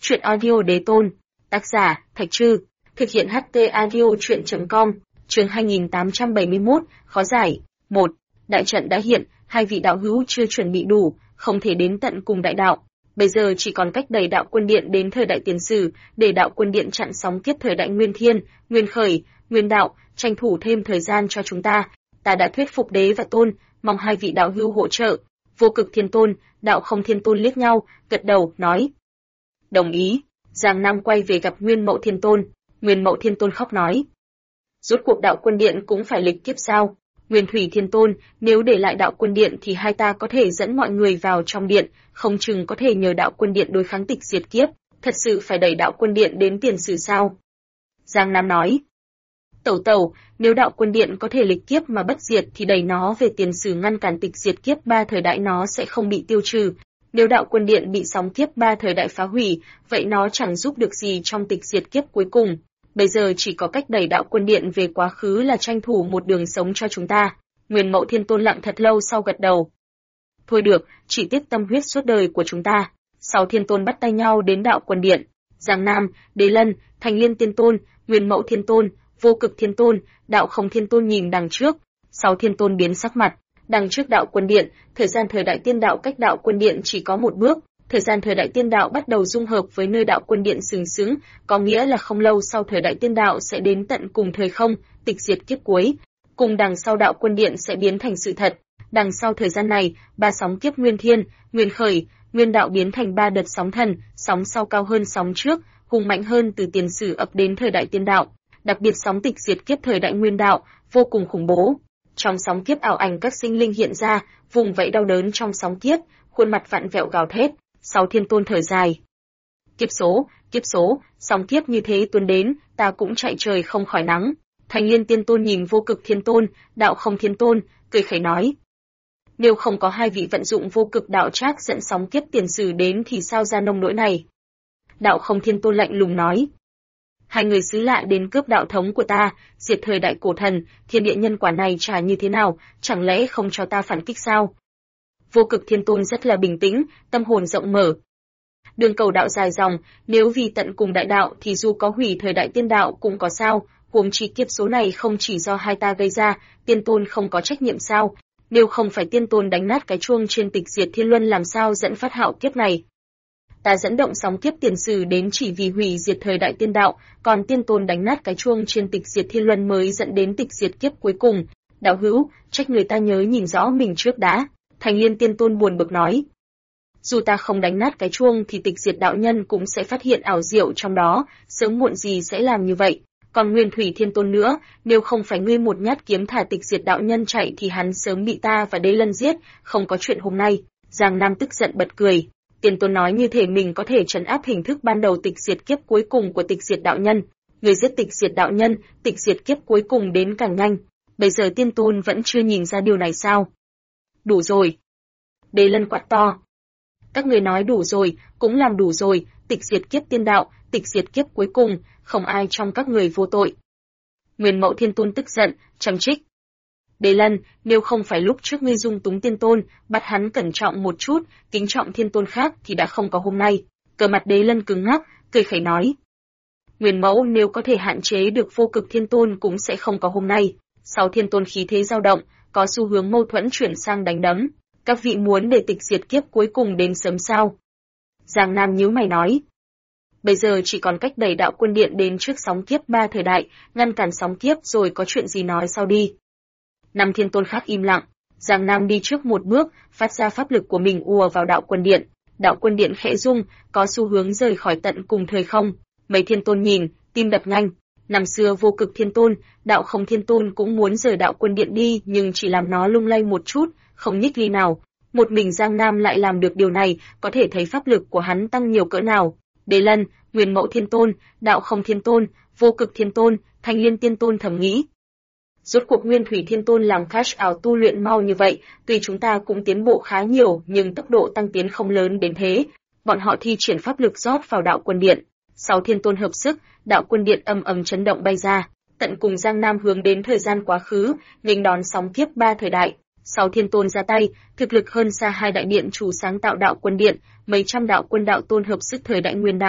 Truyện audio đế tôn. Tác giả, Thạch Trư. Thực hiện HT audio truyện.com. Chương 2871, khó giải. 1. Đại trận đã hiện, hai vị đạo hữu chưa chuẩn bị đủ, không thể đến tận cùng đại đạo. Bây giờ chỉ còn cách đẩy đạo quân điện đến thời đại tiền sử, để đạo quân điện chặn sóng tiếp thời đại nguyên thiên, nguyên khởi, nguyên đạo, tranh thủ thêm thời gian cho chúng ta. Ta đã thuyết phục đế và tôn, mong hai vị đạo hữu hỗ trợ. Vô Cực Thiên Tôn, Đạo Không Thiên Tôn liếc nhau, gật đầu, nói. Đồng ý. Giang Nam quay về gặp Nguyên Mậu Thiên Tôn. Nguyên Mậu Thiên Tôn khóc nói. Rốt cuộc đạo quân điện cũng phải lịch kiếp sao? Nguyên Thủy Thiên Tôn, nếu để lại đạo quân điện thì hai ta có thể dẫn mọi người vào trong điện, không chừng có thể nhờ đạo quân điện đối kháng tịch diệt kiếp. Thật sự phải đẩy đạo quân điện đến tiền sử sao? Giang Nam nói. Tẩu, nếu đạo quân điện có thể lịch kiếp mà bất diệt thì đẩy nó về tiền sử ngăn cản tịch diệt kiếp ba thời đại nó sẽ không bị tiêu trừ. Nếu đạo quân điện bị sóng kiếp ba thời đại phá hủy, vậy nó chẳng giúp được gì trong tịch diệt kiếp cuối cùng. Bây giờ chỉ có cách đẩy đạo quân điện về quá khứ là tranh thủ một đường sống cho chúng ta. Nguyên Mậu Thiên Tôn lặng thật lâu sau gật đầu. Thôi được, chỉ tiếc tâm huyết suốt đời của chúng ta. Sáu Thiên Tôn bắt tay nhau đến đạo quân điện. Giang Nam, Đế Lân, Thành Liên Tiên Tôn, Nguyên Mậu Thiên Tôn, Vô Cực Thiên Tôn, Đạo Không Thiên Tôn nhìn đằng trước. Sáu Thiên Tôn biến sắc mặt. Đằng trước đạo quân điện, thời gian thời đại tiên đạo cách đạo quân điện chỉ có một bước. Thời gian thời đại tiên đạo bắt đầu dung hợp với nơi đạo quân điện sừng sững, có nghĩa là không lâu sau thời đại tiên đạo sẽ đến tận cùng thời không, tịch diệt kiếp cuối. Cùng đằng sau đạo quân điện sẽ biến thành sự thật. Đằng sau thời gian này, ba sóng kiếp nguyên thiên, nguyên khởi, nguyên đạo biến thành ba đợt sóng thần, sóng sau cao hơn sóng trước, hùng mạnh hơn từ tiền sử ập đến thời đại tiên đạo. Đặc biệt sóng tịch diệt kiếp thời đại nguyên đạo, vô cùng khủng bố. Trong sóng kiếp ảo ảnh các sinh linh hiện ra, vùng vẫy đau đớn trong sóng kiếp, khuôn mặt vặn vẹo gào thét. Sáu Thiên Tôn thở dài. Kiếp số, sóng kiếp như thế tuôn đến, ta cũng chạy trời không khỏi nắng. Thành Liên Tiên Tôn nhìn Vô Cực Thiên Tôn, Đạo Không Thiên Tôn, cười khẩy nói. Nếu không có hai vị vận dụng vô cực đạo trác dẫn sóng kiếp tiền sử đến thì sao ra nông nỗi này? Đạo Không Thiên Tôn lạnh lùng nói. Hai người xứ lạ đến cướp đạo thống của ta, diệt thời đại cổ thần, thiên địa nhân quả này trả như thế nào, chẳng lẽ không cho ta phản kích sao? Vô Cực Thiên Tôn rất là bình tĩnh, tâm hồn rộng mở. Đường cầu đạo dài dòng, nếu vì tận cùng đại đạo thì dù có hủy thời đại tiên đạo cũng có sao, huống chi kiếp số này không chỉ do hai ta gây ra, Tiên Tôn không có trách nhiệm sao? Nếu không phải Tiên Tôn đánh nát cái chuông trên tịch diệt thiên luân làm sao dẫn phát hạo kiếp này? Ta dẫn động sóng kiếp tiền sử đến chỉ vì hủy diệt thời đại tiên đạo, còn Tiên Tôn đánh nát cái chuông trên tịch diệt thiên luân mới dẫn đến tịch diệt kiếp cuối cùng. Đạo hữu, trách người ta nhớ nhìn rõ mình trước đã. Thành Liên Tiên Tôn buồn bực nói. Dù ta không đánh nát cái chuông thì tịch diệt đạo nhân cũng sẽ phát hiện ảo diệu trong đó, sớm muộn gì sẽ làm như vậy. Còn Nguyên Thủy Thiên Tôn nữa, nếu không phải ngươi một nhát kiếm thả tịch diệt đạo nhân chạy thì hắn sớm bị ta và Đế Lân giết, không có chuyện hôm nay. Giang Nam tức giận bật cười. Tiên Tôn nói như thể mình có thể trấn áp hình thức ban đầu tịch diệt kiếp cuối cùng của tịch diệt đạo nhân. Người giết tịch diệt đạo nhân, tịch diệt kiếp cuối cùng đến càng nhanh. Bây giờ Tiên Tôn vẫn chưa nhìn ra điều này sao? Đủ rồi. Đế Lân quát to. Các người nói đủ rồi, cũng làm đủ rồi, tịch diệt kiếp tiên đạo, tịch diệt kiếp cuối cùng, không ai trong các người vô tội. Nguyên Mậu Thiên Tôn tức giận, trầm trích. Đế Lân, nếu không phải lúc trước ngươi dung túng Tiên Tôn, bắt hắn cẩn trọng một chút, kính trọng Thiên Tôn khác thì đã không có hôm nay. Cờ mặt Đế Lân cứng ngắc, cười khẩy nói. Nguyên Mẫu nếu có thể hạn chế được Vô Cực Thiên Tôn cũng sẽ không có hôm nay. Sáu Thiên Tôn khí thế dao động, có xu hướng mâu thuẫn chuyển sang đánh đấm. Các vị muốn để tịch diệt kiếp cuối cùng đến sớm sao? Giang Nam nhíu mày nói. Bây giờ chỉ còn cách đẩy đạo quân điện đến trước sóng kiếp ba thời đại, ngăn cản sóng kiếp rồi có chuyện gì nói sau đi. Năm Thiên Tôn khác im lặng. Giang Nam đi trước một bước, phát ra pháp lực của mình ùa vào đạo quân điện. Đạo quân điện khẽ rung, có xu hướng rời khỏi tận cùng thời không. Mấy Thiên Tôn nhìn, tim đập nhanh. Năm xưa Vô Cực Thiên Tôn, Đạo Không Thiên Tôn cũng muốn rời đạo quân điện đi nhưng chỉ làm nó lung lay một chút, không nhích ly nào. Một mình Giang Nam lại làm được điều này, có thể thấy pháp lực của hắn tăng nhiều cỡ nào. Đế Lân, Nguyên Mậu Thiên Tôn, Đạo Không Thiên Tôn, Vô Cực Thiên Tôn, Thành Liên Tiên Tôn thầm nghĩ. Rốt cuộc Nguyên Thủy Thiên Tôn làm cash out tu luyện mau như vậy, tuy chúng ta cũng tiến bộ khá nhiều nhưng tốc độ tăng tiến không lớn đến thế. Bọn họ thi triển pháp lực rót vào đạo quân điện. Sáu Thiên Tôn hợp sức, đạo quân điện ầm ầm chấn động bay ra. Tận cùng Giang Nam hướng đến thời gian quá khứ, nghênh đón sóng kiếp ba thời đại. Sáu Thiên Tôn ra tay, thực lực hơn xa hai đại điện chủ sáng tạo đạo quân điện, mấy trăm đạo quân đạo tôn hợp sức thời đại nguyên đạo.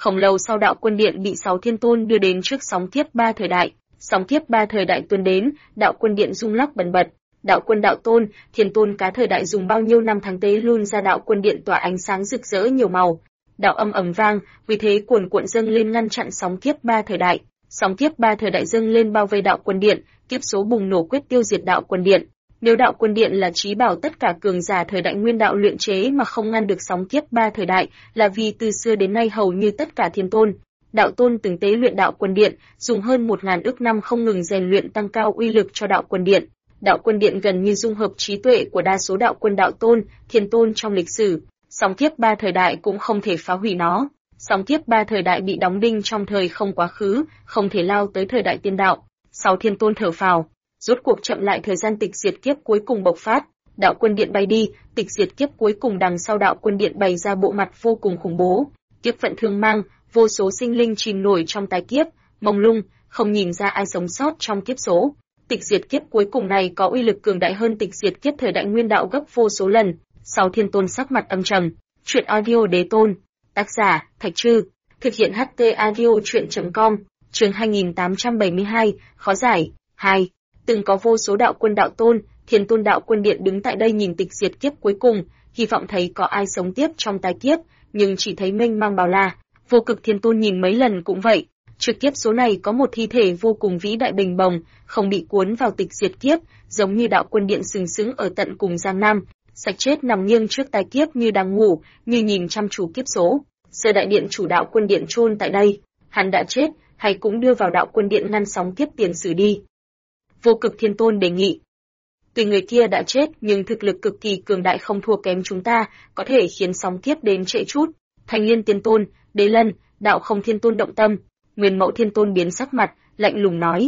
Không lâu sau đạo quân điện bị 6 thiên tôn đưa đến trước sóng kiếp 3 thời đại. Sóng kiếp 3 thời đại tuôn đến, đạo quân điện rung lắc bần bật. Đạo quân đạo tôn, thiên tôn cá thời đại dùng bao nhiêu năm tháng tế luôn ra đạo quân điện tỏa ánh sáng rực rỡ nhiều màu. Đạo âm ầm vang, vì thế cuồn cuộn dâng lên ngăn chặn sóng kiếp 3 thời đại. Sóng kiếp 3 thời đại dâng lên bao vây đạo quân điện, kiếp số bùng nổ quyết tiêu diệt đạo quân điện. Nếu đạo quân điện là chí bảo tất cả cường giả thời đại nguyên đạo luyện chế mà không ngăn được sóng kiếp 3 thời đại, là vì từ xưa đến nay hầu như tất cả thiên tôn, đạo tôn từng tế luyện đạo quân điện, dùng hơn 1000 ức năm không ngừng rèn luyện tăng cao uy lực cho đạo quân điện. Đạo quân điện gần như dung hợp trí tuệ của đa số đạo quân đạo tôn, thiên tôn trong lịch sử. Sóng kiếp 3 thời đại cũng không thể phá hủy nó. Sóng kiếp 3 thời đại bị đóng đinh trong thời không quá khứ, không thể lao tới thời đại tiên đạo. 6 thiên tôn thở phào, rốt cuộc chậm lại thời gian tịch diệt kiếp cuối cùng bộc phát. Đạo quân điện bay đi, tịch diệt kiếp cuối cùng đằng sau đạo quân điện bày ra bộ mặt vô cùng khủng bố. Kiếp vận thương mang, vô số sinh linh chìm nổi trong tái kiếp, mông lung, không nhìn ra ai sống sót trong kiếp số. Tịch diệt kiếp cuối cùng này có uy lực cường đại hơn tịch diệt kiếp thời đại nguyên đạo gấp vô số lần. 6 thiên tôn sắc mặt âm trầm. Truyện audio đế tôn. Tác giả, Thạch Trư. Thực hiện HT audio truyện.com. Chương 2872, khó giải. 2. Từng có vô số đạo quân đạo tôn, thiên tôn đạo quân điện đứng tại đây nhìn tịch diệt kiếp cuối cùng, hy vọng thấy có ai sống tiếp trong tái kiếp, nhưng chỉ thấy mênh mang bao la. Vô cực thiên tôn nhìn mấy lần cũng vậy. Trước kiếp số này có một thi thể vô cùng vĩ đại bình bồng, không bị cuốn vào tịch diệt kiếp, giống như đạo quân điện sừng sững ở tận cùng Giang Nam, sạch chết nằm nghiêng trước tai kiếp như đang ngủ, như nhìn chăm chú kiếp số. Sơ đại điện chủ đạo quân điện chôn tại đây, hắn đã chết, hay cũng đưa vào đạo quân điện ngăn sóng kiếp tiền sử đi. Vô cực thiên tôn đề nghị. Tuy người kia đã chết nhưng thực lực cực kỳ cường đại không thua kém chúng ta, có thể khiến sóng kiếp đến trễ chút. Thanh Liên tiên tôn, Đế Lân, đạo không thiên tôn động tâm. Nguyên Mẫu thiên tôn biến sắc mặt, lạnh lùng nói.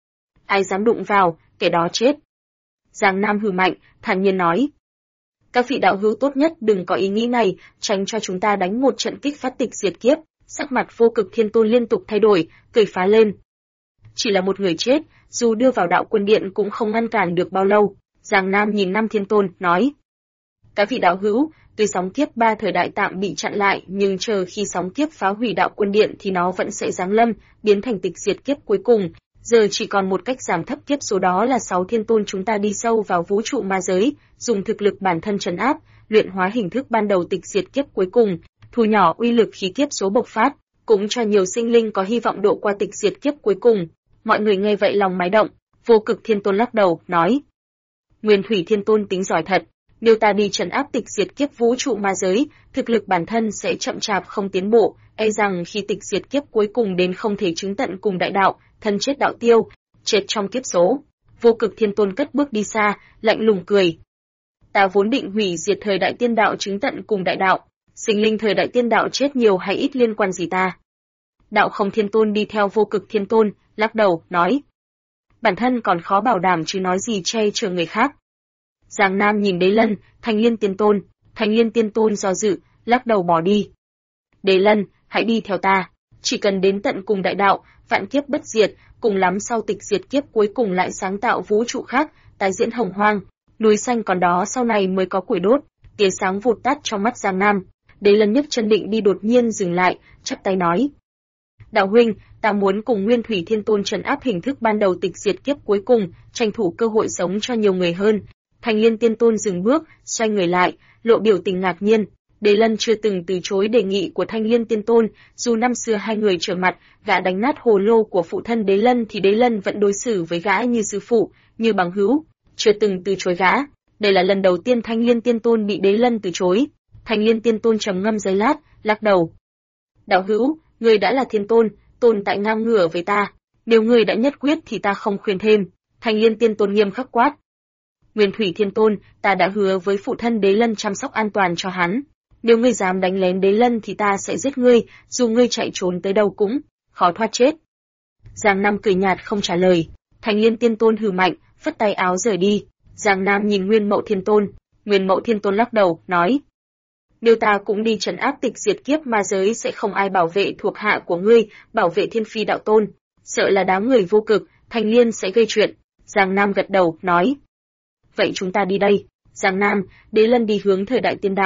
Ai dám đụng vào, kẻ đó chết. Giang Nam hừ mạnh, thản nhiên nói. Các vị đạo hữu tốt nhất đừng có ý nghĩ này, tránh cho chúng ta đánh một trận kích phát tịch diệt kiếp. Sắc mặt vô cực thiên tôn liên tục thay đổi, cười phá lên. Chỉ là một người chết, dù đưa vào đạo quân điện cũng không ngăn cản được bao lâu. Giang Nam nhìn Nam thiên tôn, nói. Các vị đạo hữu, tuy sóng kiếp 3 thời đại tạm bị chặn lại, nhưng chờ khi sóng kiếp phá hủy đạo quân điện thì nó vẫn sẽ giáng lâm, biến thành tịch diệt kiếp cuối cùng. Giờ chỉ còn một cách giảm thấp kiếp số, đó là 6 thiên tôn chúng ta đi sâu vào vũ trụ ma giới, dùng thực lực bản thân trấn áp, luyện hóa hình thức ban đầu tịch diệt kiếp cuối cùng, thu nhỏ uy lực khi kiếp số bộc phát, cũng cho nhiều sinh linh có hy vọng độ qua tịch diệt kiếp cuối cùng. Mọi người nghe vậy lòng mái động. Vô cực thiên tôn lắc đầu, nói. Nguyên thủy thiên tôn tính giỏi thật. Nếu ta đi trấn áp tịch diệt kiếp vũ trụ ma giới, thực lực bản thân sẽ chậm chạp không tiến bộ, e rằng khi tịch diệt kiếp cuối cùng đến không thể chứng tận cùng đại đạo, thân chết đạo tiêu, chết trong kiếp số. Vô cực thiên tôn cất bước đi xa, lạnh lùng cười. Ta vốn định hủy diệt thời đại tiên đạo chứng tận cùng đại đạo, sinh linh thời đại tiên đạo chết nhiều hay ít liên quan gì ta. Đạo không thiên tôn đi theo vô cực thiên tôn, lắc đầu, nói. Bản thân còn khó bảo đảm chứ nói gì che chở người khác. Giang Nam nhìn Đế Lân, Thanh Liên tiên tôn do dự, lắc đầu bỏ đi. Đế Lân, hãy đi theo ta, chỉ cần đến tận cùng đại đạo, vạn kiếp bất diệt, cùng lắm sau tịch diệt kiếp cuối cùng lại sáng tạo vũ trụ khác, tái diễn hồng hoang, núi xanh còn đó sau này mới có củi đốt. Tia sáng vụt tắt trong mắt Giang Nam. Đế Lân nhấc chân định đi, đột nhiên dừng lại, chắp tay nói. Đạo huynh, ta muốn cùng Nguyên Thủy Thiên Tôn trấn áp hình thức ban đầu tịch diệt kiếp cuối cùng, tranh thủ cơ hội sống cho nhiều người hơn. Thanh Liên Tiên Tôn dừng bước, xoay người lại, lộ biểu tình ngạc nhiên. Đế Lân chưa từng từ chối đề nghị của Thanh Liên Tiên Tôn, dù năm xưa hai người trở mặt, gã đánh nát hồ lô của phụ thân Đế Lân thì Đế Lân vẫn đối xử với gã như sư phụ, như bằng hữu, chưa từng từ chối gã. Đây là lần đầu tiên Thanh Liên Tiên Tôn bị Đế Lân từ chối. Thanh Liên Tiên Tôn trầm ngâm giây lát, lắc đầu. Đạo hữu, ngươi đã là thiên tôn, tồn tại ngang ngửa với ta. Nếu ngươi đã nhất quyết thì ta không khuyên thêm. Thanh Liên Tiên Tôn nghiêm khắc quát. Nguyên Thủy Thiên Tôn, ta đã hứa với phụ thân Đế Lân chăm sóc an toàn cho hắn. Nếu ngươi dám đánh lén Đế Lân thì ta sẽ giết ngươi, dù ngươi chạy trốn tới đâu cũng khó thoát chết. Giang Nam cười nhạt không trả lời. Thanh Liên Tiên Tôn hừ mạnh, phất tay áo rời đi. Giang Nam nhìn Nguyên Mẫu Thiên Tôn. Nguyên Mẫu Thiên Tôn lắc đầu, nói. Nếu ta cũng đi trấn áp tịch diệt kiếp ma giới sẽ không ai bảo vệ thuộc hạ của ngươi, bảo vệ Thiên Phi đạo tôn. Sợ là đám người vô cực, Thanh Liên sẽ gây chuyện. Giang Nam gật đầu, nói. Vậy chúng ta đi đây. Giang Nam, Đế Lân đi hướng thời đại tiên đạo.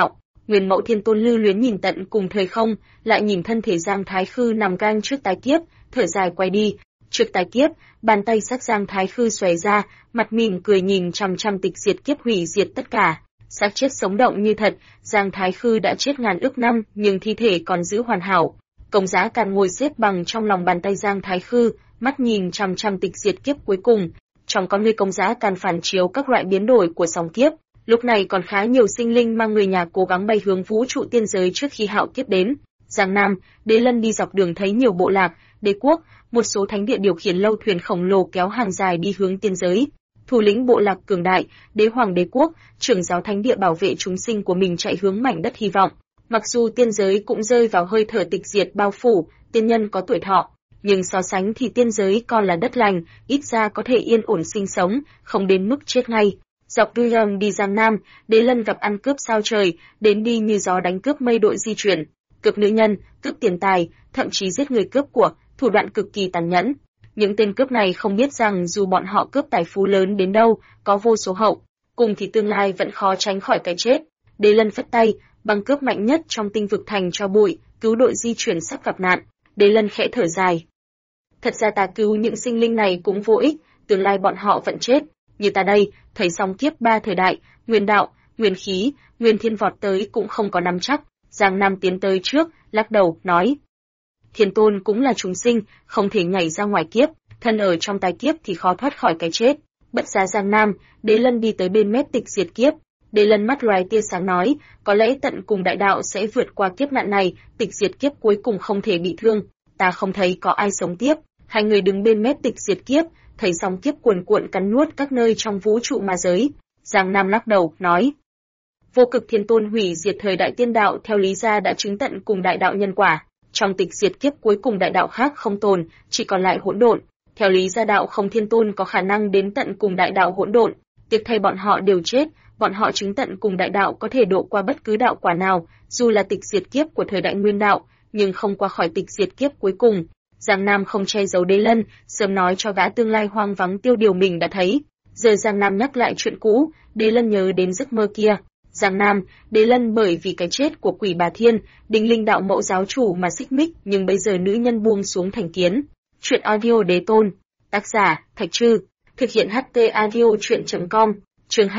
Nguyên Mẫu Thiên Tôn lưu luyến nhìn tận cùng thời không, lại nhìn thân thể Giang Thái Khư nằm gang trước tái kiếp, thở dài quay đi. Trước tái kiếp, bàn tay sắc Giang Thái Khư xòe ra, mặt mỉm cười nhìn chằm chằm tịch diệt kiếp hủy diệt tất cả. Xác chết sống động như thật, Giang Thái Khư đã chết ngàn ức năm, nhưng thi thể còn giữ hoàn hảo. Công Giá Càn ngồi xếp bằng trong lòng bàn tay Giang Thái Khư, mắt nhìn chằm chằm tịch diệt kiếp cuối cùng. Trong con ngươi Công Giá Càn phản chiếu các loại biến đổi của sóng kiếp. Lúc này còn khá nhiều sinh linh mang người nhà cố gắng bay hướng vũ trụ tiên giới trước khi hạo kiếp đến. Giang Nam, Đế Lân đi dọc đường thấy nhiều bộ lạc, đế quốc, một số thánh địa điều khiển lâu thuyền khổng lồ kéo hàng dài đi hướng tiên giới. Thủ lĩnh bộ lạc cường đại, đế hoàng đế quốc, trưởng giáo thánh địa bảo vệ chúng sinh của mình chạy hướng mảnh đất hy vọng. Mặc dù tiên giới cũng rơi vào hơi thở tịch diệt bao phủ, tiên nhân có tuổi thọ, nhưng so sánh thì tiên giới còn là đất lành, ít ra có thể yên ổn sinh sống, không đến mức chết ngay. Dọc đường đi Giang Nam, Đế Lân gặp ăn cướp sao trời, đến đi như gió đánh cướp mây đội di chuyển, cướp nữ nhân, cướp tiền tài, thậm chí giết người cướp của, thủ đoạn cực kỳ tàn nhẫn. Những tên cướp này không biết rằng dù bọn họ cướp tài phú lớn đến đâu, có vô số hậu, cùng thì tương lai vẫn khó tránh khỏi cái chết. Đế Lân phất tay, băng cướp mạnh nhất trong tinh vực thành cho bụi, cứu đội di chuyển sắp gặp nạn. Đế Lân khẽ thở dài. Thật ra ta cứu những sinh linh này cũng vô ích, tương lai bọn họ vẫn chết. Như ta đây, thấy sóng kiếp 3 thời đại, nguyên đạo, nguyên khí, nguyên thiên vọt tới cũng không có nắm chắc. Giang Nam tiến tới trước, lắc đầu, nói. Thiên Tôn cũng là chúng sinh, không thể nhảy ra ngoài kiếp, thân ở trong tai kiếp thì khó thoát khỏi cái chết. Bất giá Giang Nam, Đế Lân đi tới bên mép tịch diệt kiếp. Đế Lân mắt loài tia sáng nói, có lẽ tận cùng đại đạo sẽ vượt qua kiếp nạn này, tịch diệt kiếp cuối cùng không thể bị thương. Ta không thấy có ai sống tiếp. Hai người đứng bên mép tịch diệt kiếp, thấy sóng kiếp cuồn cuộn cắn nuốt các nơi trong vũ trụ ma giới. Giang Nam lắc đầu, nói. Vô Cực Thiên Tôn hủy diệt thời đại tiên đạo theo lý ra đã chứng tận cùng đại đạo nhân quả. Trong tịch diệt kiếp cuối cùng đại đạo khác không tồn, chỉ còn lại hỗn độn. Theo lý ra đạo không thiên tôn có khả năng đến tận cùng đại đạo hỗn độn. Tiếc thay bọn họ đều chết, bọn họ chứng tận cùng đại đạo có thể độ qua bất cứ đạo quả nào, dù là tịch diệt kiếp của thời đại nguyên đạo, nhưng không qua khỏi tịch diệt kiếp cuối cùng. Giang Nam không che giấu Đế Lân, sớm nói cho gã tương lai hoang vắng tiêu điều mình đã thấy. Giờ Giang Nam nhắc lại chuyện cũ, Đế Lân nhớ đến giấc mơ kia. Giang Nam, Đế Lân bởi vì cái chết của Quỷ Bà Thiên, Đinh Linh đạo mẫu giáo chủ mà xích mích, nhưng bây giờ nữ nhân buông xuống thành kiến. Chuyện audio Đế Tôn, tác giả Thạch Trư, thực hiện HT audio truyện.com, chương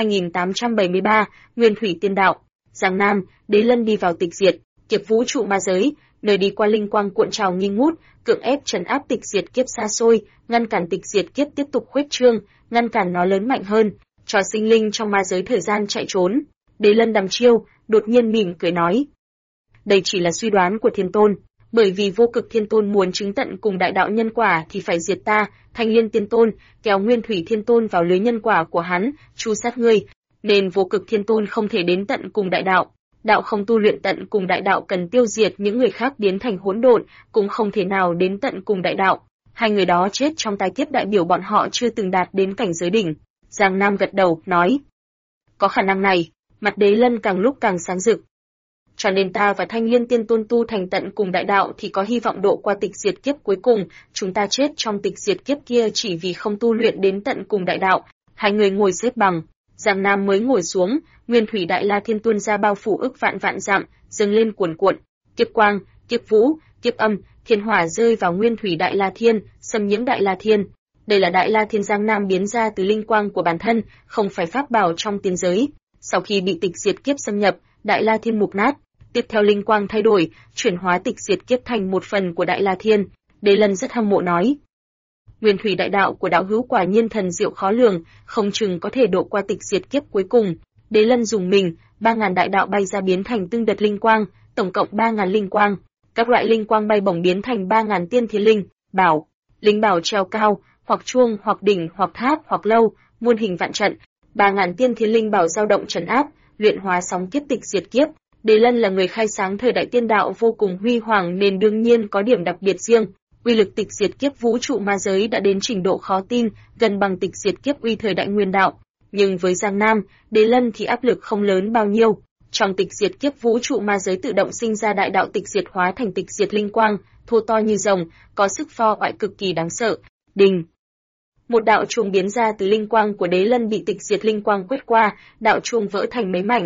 2873, Nguyên Thủy Tiên Đạo. Giang Nam, Đế Lân đi vào tịch diệt kiếp vũ trụ ma giới, nơi đi qua linh quang cuộn trào nghi ngút, cưỡng ép trấn áp tịch diệt kiếp xa xôi, ngăn cản tịch diệt kiếp tiếp tục khuếch trương, ngăn cản nó lớn mạnh hơn, cho sinh linh trong ma giới thời gian chạy trốn. Đế Lân đăm chiêu, đột nhiên mỉm cười nói. Đây chỉ là suy đoán của Thiên Tôn, bởi vì Vô Cực Thiên Tôn muốn chứng tận cùng đại đạo nhân quả thì phải diệt ta, Thanh Liên Tiên Tôn, kéo Nguyên Thủy Thiên Tôn vào lưới nhân quả của hắn, tru sát ngươi, nên Vô Cực Thiên Tôn không thể đến tận cùng đại đạo. Đạo không tu luyện tận cùng đại đạo cần tiêu diệt những người khác biến thành hỗn độn, cũng không thể nào đến tận cùng đại đạo. Hai người đó chết trong tai kiếp đại biểu bọn họ chưa từng đạt đến cảnh giới đỉnh. Giang Nam gật đầu, nói. Có khả năng này, mặt Đế Lân càng lúc càng sáng rực. Cho nên ta và Thanh Liên Tiên Tôn tu thành tận cùng đại đạo thì có hy vọng độ qua tịch diệt kiếp cuối cùng, chúng ta chết trong tịch diệt kiếp kia chỉ vì không tu luyện đến tận cùng đại đạo. Hai người ngồi xếp bằng, Giang Nam mới ngồi xuống, Nguyên Thủy Đại La Thiên tuôn ra bao phủ ức vạn vạn dặm, dâng lên cuồn cuộn, kiếp quang, kiếp vũ, kiếp âm, thiên hỏa rơi vào Nguyên Thủy Đại La Thiên, xâm nhiễm Đại La Thiên. Đây là Đại La Thiên Giang Nam biến ra từ linh quang của bản thân, không phải pháp bảo trong tiên giới. Sau khi bị tịch diệt kiếp xâm nhập, Đại La Thiên mục nát, tiếp theo linh quang thay đổi, chuyển hóa tịch diệt kiếp thành một phần của Đại La Thiên. Đế Lân rất hâm mộ nói. Nguyên Thủy đại đạo của đạo hữu quả nhiên thần diệu khó lường, không chừng có thể độ qua tịch diệt kiếp cuối cùng. Đế Lân dùng mình, 3000 đại đạo bay ra biến thành từng đợt linh quang, tổng cộng 3000 linh quang. Các loại linh quang bay bổng biến thành 3000 tiên thiên linh bảo, linh bảo treo cao, hoặc chuông, hoặc đỉnh, hoặc tháp, hoặc lâu, muôn hình vạn trận. 3000 tiên thiên linh bảo dao động trấn áp, luyện hóa sóng kiếp tịch diệt kiếp. Đế Lân là người khai sáng thời đại tiên đạo vô cùng huy hoàng nên đương nhiên có điểm đặc biệt riêng. Uy lực tịch diệt kiếp vũ trụ ma giới đã đến trình độ khó tin, gần bằng tịch diệt kiếp uy thời đại nguyên đạo. Nhưng với Giang Nam, Đế Lân thì áp lực không lớn bao nhiêu. Trong tịch diệt kiếp vũ trụ ma giới tự động sinh ra đại đạo tịch diệt hóa thành tịch diệt linh quang, thô to như rồng, có sức phá hoại cực kỳ đáng sợ. Đình. Một đạo chuông biến ra từ linh quang của Đế Lân bị tịch diệt linh quang quét qua, đạo chuông vỡ thành mấy mảnh.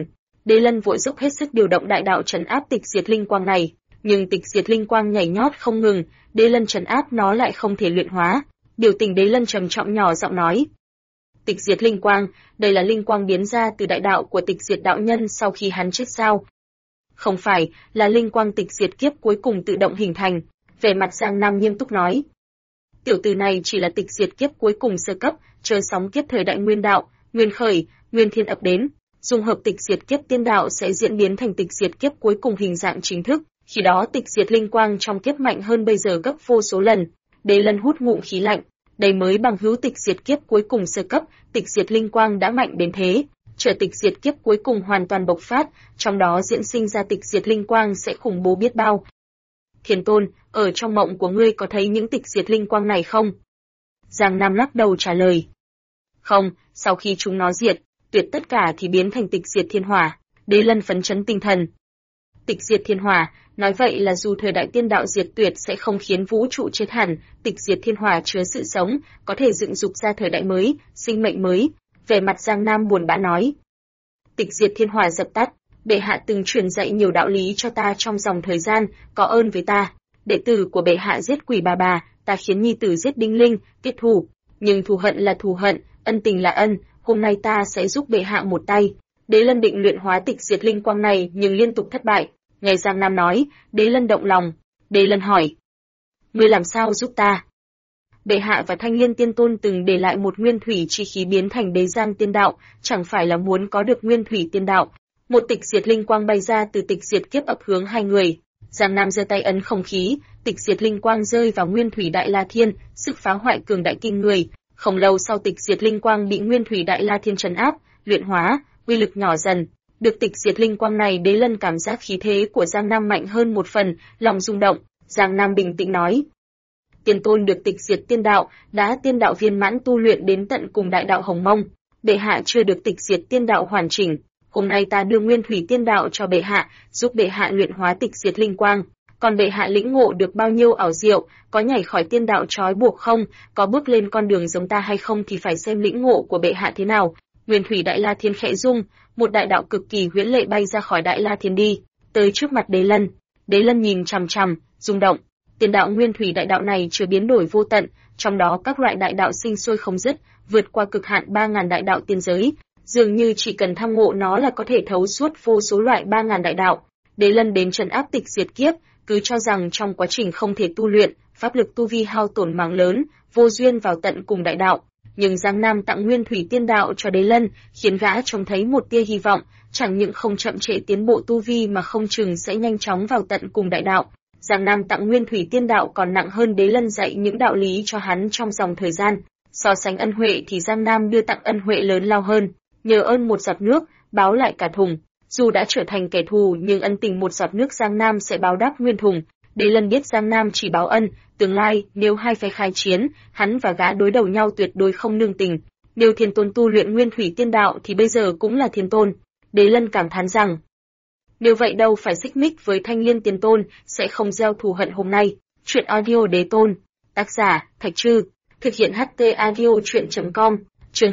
Đế Lân vội dốc hết sức điều động đại đạo trấn áp tịch diệt linh quang này, nhưng tịch diệt linh quang nhảy nhót không ngừng, Đế Lân trấn áp nó lại không thể luyện hóa. Biểu tình Đế Lân trầm trọng nhỏ giọng nói: "Tịch diệt linh quang, đây là linh quang biến ra từ đại đạo của tịch diệt đạo nhân sau khi hắn chết sao?" "Không phải, là linh quang tịch diệt kiếp cuối cùng tự động hình thành." Vẻ mặt Giang Nam nghiêm túc nói: "Tiểu tử này chỉ là tịch diệt kiếp cuối cùng sơ cấp, chờ sóng kiếp thời đại nguyên đạo, nguyên khởi, nguyên thiên ập đến, dung hợp tịch diệt kiếp tiên đạo sẽ diễn biến thành tịch diệt kiếp cuối cùng hình dạng chính thức, khi đó tịch diệt linh quang trong kiếp mạnh hơn bây giờ gấp vô số lần." Đế Lân hút ngụm khí lạnh, đây mới bằng hữu tịch diệt kiếp cuối cùng sơ cấp, tịch diệt linh quang đã mạnh đến thế, chờ tịch diệt kiếp cuối cùng hoàn toàn bộc phát, trong đó diễn sinh ra tịch diệt linh quang sẽ khủng bố biết bao. "Thiên Tôn, ở trong mộng của ngươi có thấy những tịch diệt linh quang này không?" Giang Nam lắc đầu trả lời: "Không, sau khi chúng nó diệt, tuyệt tất cả thì biến thành tịch diệt thiên hỏa." Đế Lân phấn chấn tinh thần. Tịch diệt thiên hỏa, nói vậy là dù thời đại tiên đạo diệt tuyệt sẽ không khiến vũ trụ chết hẳn, tịch diệt thiên hỏa chứa sự sống, có thể dựng dục ra thời đại mới, sinh mệnh mới. Vẻ mặt Giang Nam buồn bã nói: "Tịch diệt thiên hỏa dập tắt, bệ hạ từng truyền dạy nhiều đạo lý cho ta trong dòng thời gian, có ơn với ta. Đệ tử của bệ hạ giết quỷ bà, ta khiến nhi tử giết đinh linh, kết thù. Nhưng thù hận là thù hận, ân tình là ân, hôm nay ta sẽ giúp bệ hạ một tay." Đế Lân định luyện hóa tịch diệt linh quang này nhưng liên tục thất bại. Nghe Giang Nam nói, Đế Lân động lòng. Đế Lân hỏi: "Ngươi làm sao giúp ta?" "Bệ hạ và Thanh Liên Tiên Tôn từng để lại một nguyên thủy chi khí biến thành đế giang tiên đạo, chẳng phải là muốn có được nguyên thủy tiên đạo." Một tịch diệt linh quang bay ra từ tịch diệt kiếp ập hướng hai người. Giang Nam giơ tay ấn không khí, tịch diệt linh quang rơi vào nguyên thủy đại la thiên, sức phá hoại cường đại kinh người. Không lâu sau tịch diệt linh quang bị nguyên thủy đại la thiên trấn áp, luyện hóa, uy lực nhỏ dần. Được tịch diệt linh quang này, Đế Lân cảm giác khí thế của Giang Nam mạnh hơn một phần, lòng rung động. Giang Nam bình tĩnh nói: "Tiên Tôn được tịch diệt tiên đạo, đã tiên đạo viên mãn tu luyện đến tận cùng đại đạo Hồng Mông. Bệ hạ chưa được tịch diệt tiên đạo hoàn chỉnh. Hôm nay ta đưa nguyên thủy tiên đạo cho bệ hạ, giúp bệ hạ luyện hóa tịch diệt linh quang. Còn bệ hạ lĩnh ngộ được bao nhiêu ảo diệu, có nhảy khỏi tiên đạo trói buộc không, có bước lên con đường giống ta hay không thì phải xem lĩnh ngộ của bệ hạ thế nào." Nguyên thủy đại la thiên khẽ rung, một đại đạo cực kỳ huyễn lệ bay ra khỏi đại la thiên đi, tới trước mặt Đế Lân. Đế Lân nhìn chằm chằm, rung động. Tiền đạo nguyên thủy đại đạo này chưa biến đổi vô tận, trong đó các loại đại đạo sinh sôi không dứt, vượt qua cực hạn 3000 đại đạo tiên giới, dường như chỉ cần tham ngộ nó là có thể thấu suốt vô số loại 3000 đại đạo. Đế Lân đến trấn áp tịch diệt kiếp, cứ cho rằng trong quá trình không thể tu luyện, pháp lực tu vi hao tổn mảng lớn, vô duyên vào tận cùng đại đạo. Nhưng Giang Nam tặng nguyên thủy tiên đạo cho Đế Lân, khiến gã trông thấy một tia hy vọng, chẳng những không chậm trễ tiến bộ tu vi mà không chừng sẽ nhanh chóng vào tận cùng đại đạo. Giang Nam tặng nguyên thủy tiên đạo còn nặng hơn Đế Lân dạy những đạo lý cho hắn trong dòng thời gian. So sánh ân huệ thì Giang Nam đưa tặng ân huệ lớn lao hơn, nhờ ơn một giọt nước, báo lại cả thùng. Dù đã trở thành kẻ thù nhưng ân tình một giọt nước Giang Nam sẽ báo đáp nguyên thùng. Đế Lân biết Giang Nam chỉ báo ân, tương lai nếu hai phe khai chiến, hắn và gã đối đầu nhau tuyệt đối không nương tình. Nếu Thiên Tôn tu luyện nguyên thủy tiên đạo thì bây giờ cũng là Thiên Tôn. Đế Lân cảm thán rằng, nếu vậy đâu phải xích mích với Thanh Liên Tiên Tôn, sẽ không gieo thù hận hôm nay. Truyện audio Đế Tôn, tác giả Thạch Trư, thực hiện HT audio truyện.com, chương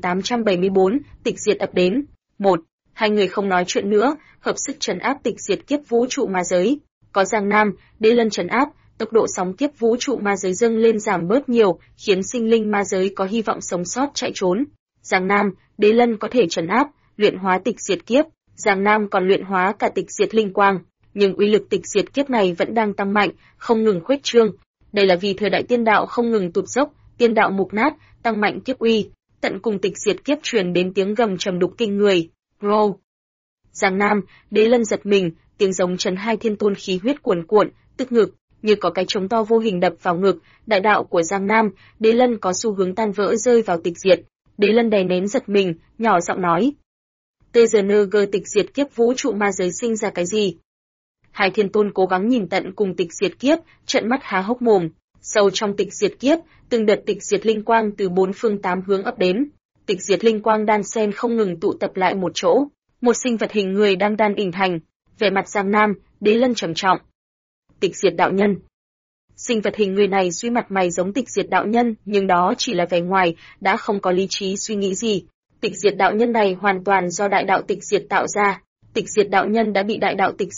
2874, tịch diệt ập đến. 1. Hai người không nói chuyện nữa, hợp sức trấn áp tịch diệt kiếp vũ trụ ma giới. Có Giang Nam, Đế Lân trấn áp, tốc độ sóng kiếp vũ trụ ma giới dâng lên giảm bớt nhiều, khiến sinh linh ma giới có hy vọng sống sót chạy trốn. Giang Nam, Đế Lân có thể trấn áp, luyện hóa tịch diệt kiếp, Giang Nam còn luyện hóa cả tịch diệt linh quang, nhưng uy lực tịch diệt kiếp này vẫn đang tăng mạnh, không ngừng khuếch trương. Đây là vì thời đại tiên đạo không ngừng tụt dốc, tiên đạo mục nát, tăng mạnh kiếp uy, tận cùng tịch diệt kiếp truyền đến tiếng gầm trầm đục kinh người. Rô! Giang Nam, Đế Lân giật mình, tiếng giống trấn hai thiên tôn khí huyết cuồn cuộn, tức ngực, như có cái trống to vô hình đập vào ngực. Đại đạo của Giang Nam, Đế Lân có xu hướng tan vỡ rơi vào tịch diệt. Đế Lân đè nén giật mình, nhỏ giọng nói: TGNG tịch diệt kiếp vũ trụ ma giới sinh ra cái gì? Hai thiên tôn cố gắng nhìn tận cùng tịch diệt kiếp, trợn mắt há hốc mồm. Sâu trong tịch diệt kiếp, từng đợt tịch diệt linh quang từ bốn phương tám hướng ập đến. Tịch diệt linh quang đan xen không ngừng tụ tập lại một chỗ. Một sinh vật hình người đang đan hình thành. Vẻ mặt Giang Nam, Đế Lân trầm trọng. Tịch diệt đạo nhân. Sinh vật hình người này duy mặt mày giống tịch diệt đạo nhân, nhưng đó chỉ là vẻ ngoài, đã không có lý trí suy nghĩ gì. Tịch diệt đạo nhân này hoàn toàn do đại đạo tịch diệt tạo ra. Tịch diệt đạo nhân đã bị đại đạo tịch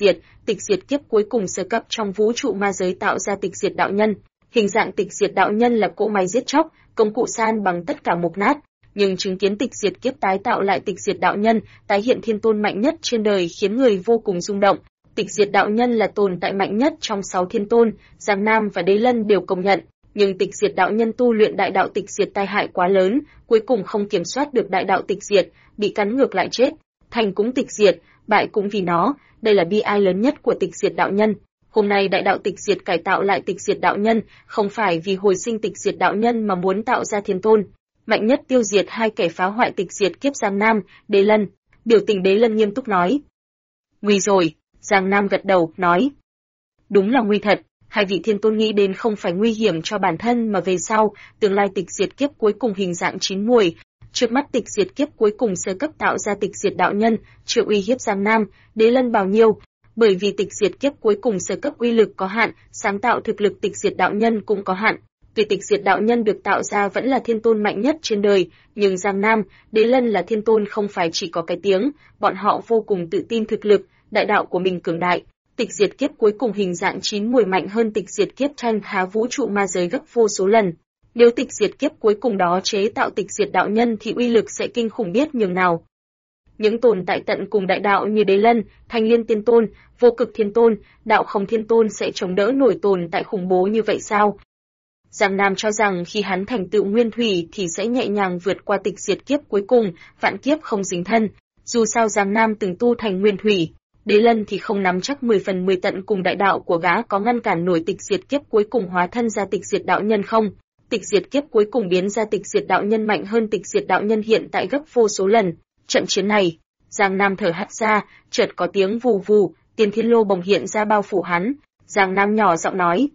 diệt kiếp cuối cùng sơ cấp trong vũ trụ ma giới tạo ra tịch diệt đạo nhân. Hình dạng tịch diệt đạo nhân là cỗ máy giết chóc, công cụ san bằng tất cả mục nát, nhưng chứng kiến tịch diệt kiếp tái tạo lại tịch diệt đạo nhân, tái hiện thiên tôn mạnh nhất trên đời khiến người vô cùng rung động. Tịch diệt đạo nhân là tồn tại mạnh nhất trong 6 thiên tôn, Giang Nam và Đế Lân đều công nhận, nhưng tịch diệt đạo nhân tu luyện đại đạo tịch diệt tai hại quá lớn, cuối cùng không kiểm soát được đại đạo tịch diệt, bị cắn ngược lại chết. Thành cũng tịch diệt, bại cũng vì nó, đây là bi ai lớn nhất của tịch diệt đạo nhân. Hôm nay đại đạo tịch diệt cải tạo lại tịch diệt đạo nhân, không phải vì hồi sinh tịch diệt đạo nhân mà muốn tạo ra thiên tôn. Mạnh nhất tiêu diệt 2 kẻ phá hoại tịch diệt kiếp Giang Nam, Đế Lân. Biểu tình Đế Lân nghiêm túc nói. Nguy rồi, Giang Nam gật đầu, nói. Đúng là nguy thật, 2 vị thiên tôn nghĩ đến không phải nguy hiểm cho bản thân mà về sau, tương lai tịch diệt kiếp cuối cùng hình dạng chín muồi. Trước mắt tịch diệt kiếp cuối cùng sơ cấp tạo ra tịch diệt đạo nhân, chưa uy hiếp Giang Nam, Đế Lân bao nhiêu. Bởi vì tịch diệt kiếp cuối cùng sơ cấp uy lực có hạn, sáng tạo thực lực tịch diệt đạo nhân cũng có hạn. Tuy tịch diệt đạo nhân được tạo ra vẫn là thiên tôn mạnh nhất trên đời, nhưng Giang Nam, Đế Lân là thiên tôn không phải chỉ có cái tiếng, bọn họ vô cùng tự tin thực lực, đại đạo của mình cường đại. Tịch diệt kiếp cuối cùng hình dạng chín muồi mạnh hơn tịch diệt kiếp tranh há vũ trụ ma giới gấp vô số lần. Nếu tịch diệt kiếp cuối cùng đó chế tạo tịch diệt đạo nhân thì uy lực sẽ kinh khủng biết nhường nào. Những tồn tại tận cùng đại đạo như Đế Lân, Thanh Liên Tiên Tôn, Vô Cực Thiên Tôn, Đạo Không Thiên Tôn sẽ chống đỡ nổi tồn tại khủng bố như vậy sao? Giang Nam cho rằng khi hắn thành tựu nguyên thủy thì sẽ nhẹ nhàng vượt qua tịch diệt kiếp cuối cùng, vạn kiếp không dính thân. Dù sao Giang Nam từng tu thành nguyên thủy, Đế Lân thì không nắm chắc 10 phần 10 tận cùng đại đạo của gã có ngăn cản nổi tịch diệt kiếp cuối cùng hóa thân ra tịch diệt đạo nhân không. Tịch diệt kiếp cuối cùng biến ra tịch diệt đạo nhân mạnh hơn tịch diệt đạo nhân hiện tại gấp vô số lần. Trận chiến này, Giang Nam thở hắt ra, chợt có tiếng vù vù, Tiên Thiên Lô bồng hiện ra bao phủ hắn. Giang Nam nhỏ giọng nói,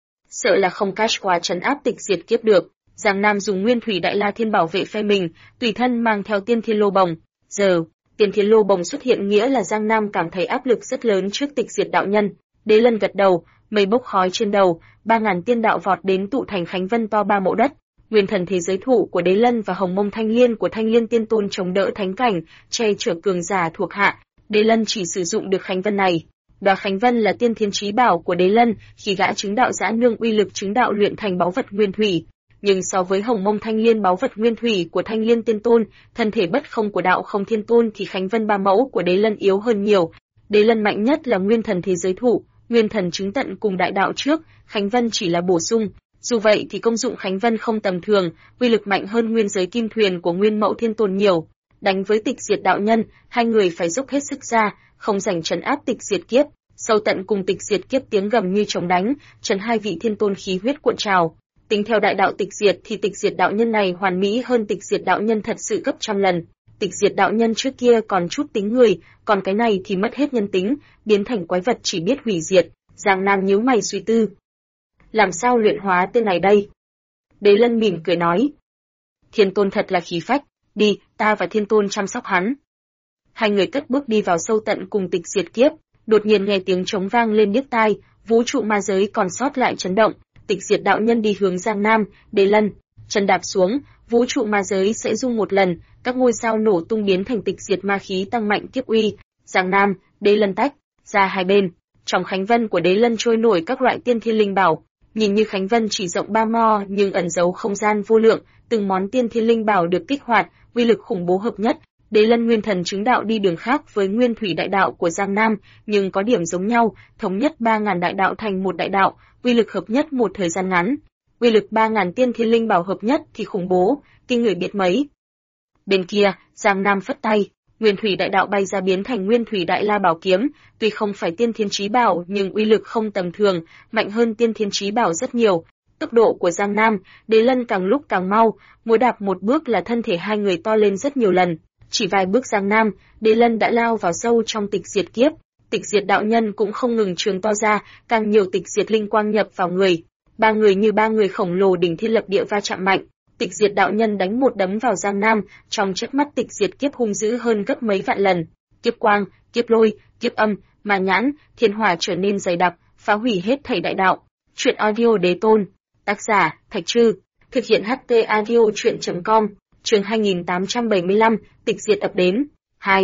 sợ là không cash qua trấn áp tịch diệt kiếp được. Giang Nam dùng Nguyên Thủy Đại La Thiên bảo vệ phe mình, tùy thân mang theo Tiên Thiên Lô bồng. Giờ, Tiên Thiên Lô bồng xuất hiện nghĩa là Giang Nam cảm thấy áp lực rất lớn trước tịch diệt đạo nhân. Đế Lân gật đầu, mây bốc khói trên đầu, 3000 tiên đạo vọt đến tụ thành Khánh Vân to 3 mẫu đất. Nguyên thần thế giới thụ của Đế Lân và Hồng Mông Thanh Liên của Thanh Liên Tiên Tôn chống đỡ thánh cảnh, che chở cường giả thuộc hạ. Đế Lân chỉ sử dụng được Khánh Vân này. Đoá Khánh Vân là tiên thiên chí bảo của Đế Lân, khi gã chứng đạo Dã Nương uy lực chứng đạo luyện thành báu vật nguyên thủy. Nhưng so với Hồng Mông Thanh Liên báu vật nguyên thủy của Thanh Liên Tiên Tôn, thân thể bất không của Đạo Không Thiên Tôn thì Khánh Vân 3 mẫu của Đế Lân yếu hơn nhiều. Đế Lân mạnh nhất là nguyên thần thế giới thụ, nguyên thần chứng tận cùng đại đạo trước, Khánh Vân chỉ là bổ sung. Dù vậy thì công dụng Khánh Vân không tầm thường, uy lực mạnh hơn nguyên giới kim thuyền của Nguyên Mẫu Thiên Tôn nhiều. Đánh với tịch diệt đạo nhân, hai người phải dốc hết sức ra, không rảnh trấn áp tịch diệt kiếp. Sâu tận cùng tịch diệt kiếp tiếng gầm như chống đánh, trấn hai vị thiên tôn khí huyết cuộn trào. Tính theo đại đạo tịch diệt thì tịch diệt đạo nhân này hoàn mỹ hơn tịch diệt đạo nhân thật sự gấp trăm lần. Tịch diệt đạo nhân trước kia còn chút tính người, còn cái này thì mất hết nhân tính, biến thành quái vật chỉ biết hủy diệt. Giang Nam nhíu mày suy tư. Làm sao luyện hóa tên này đây? Đế Lân mỉm cười nói. Thiên tôn thật là khí phách, đi, ta và thiên tôn chăm sóc hắn. Hai người cất bước đi vào sâu tận cùng tịch diệt kiếp, đột nhiên nghe tiếng trống vang lên điếc tai, vũ trụ ma giới còn sót lại chấn động, tịch diệt đạo nhân đi hướng Giang Nam, Đế Lân, chân đạp xuống, vũ trụ ma giới sẽ rung một lần, các ngôi sao nổ tung biến thành tịch diệt ma khí tăng mạnh kiếp uy, Giang Nam, Đế Lân tách ra hai bên. Trong Khánh Vân của Đế Lân trôi nổi các loại tiên thiên linh bảo, nhìn như Khánh Vân chỉ rộng 3 mo nhưng ẩn giấu không gian vô lượng, từng món tiên thiên linh bảo được kích hoạt, uy lực khủng bố hợp nhất. Đế Lân nguyên thần chứng đạo đi đường khác với nguyên thủy đại đạo của Giang Nam, nhưng có điểm giống nhau, thống nhất 3000 đại đạo thành một đại đạo, uy lực hợp nhất một thời gian ngắn. Uy lực 3000 tiên thiên linh bảo hợp nhất thì khủng bố, kinh người biết mấy. Bên kia, Giang Nam phất tay, nguyên thủy đại đạo bay ra biến thành nguyên thủy đại la bảo kiếm, tuy không phải tiên thiên chí bảo nhưng uy lực không tầm thường, mạnh hơn tiên thiên chí bảo rất nhiều. Tốc độ của Giang Nam, Đế Lân càng lúc càng mau, mỗi đạp một bước là thân thể hai người to lên rất nhiều lần. Chỉ vài bước Giang Nam, Đế Lân đã lao vào sâu trong tịch diệt kiếp. Tịch diệt đạo nhân cũng không ngừng trường to ra, càng nhiều tịch diệt linh quang nhập vào người. Ba người như ba người khổng lồ đỉnh thiên lập địa va chạm mạnh. Tịch diệt đạo nhân đánh một đấm vào Giang Nam, trong chớp mắt tịch diệt kiếp hung dữ hơn gấp mấy vạn lần. Kiếp quang, kiếp lôi, kiếp âm, ma nhãn, thiên hỏa trở nên dày đặc, phá hủy hết thảy đại đạo. Truyện audio Đế Tôn. Tác giả, Thạch Trư. Thực hiện HT audio truyện.com. Chương 2875, tịch diệt ập đến. 2.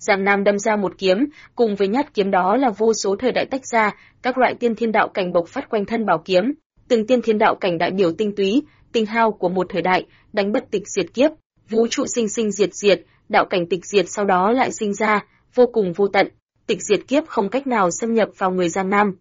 Giang Nam đâm ra một kiếm, cùng với nhát kiếm đó là vô số thời đại tách ra, các loại tiên thiên đạo cảnh bộc phát quanh thân bảo kiếm, từng tiên thiên đạo cảnh đại biểu tinh túy, tinh hao của một thời đại, đánh bật tịch diệt kiếp, vũ trụ sinh sinh diệt diệt, đạo cảnh tịch diệt sau đó lại sinh ra, vô cùng vô tận, tịch diệt kiếp không cách nào xâm nhập vào người Giang Nam.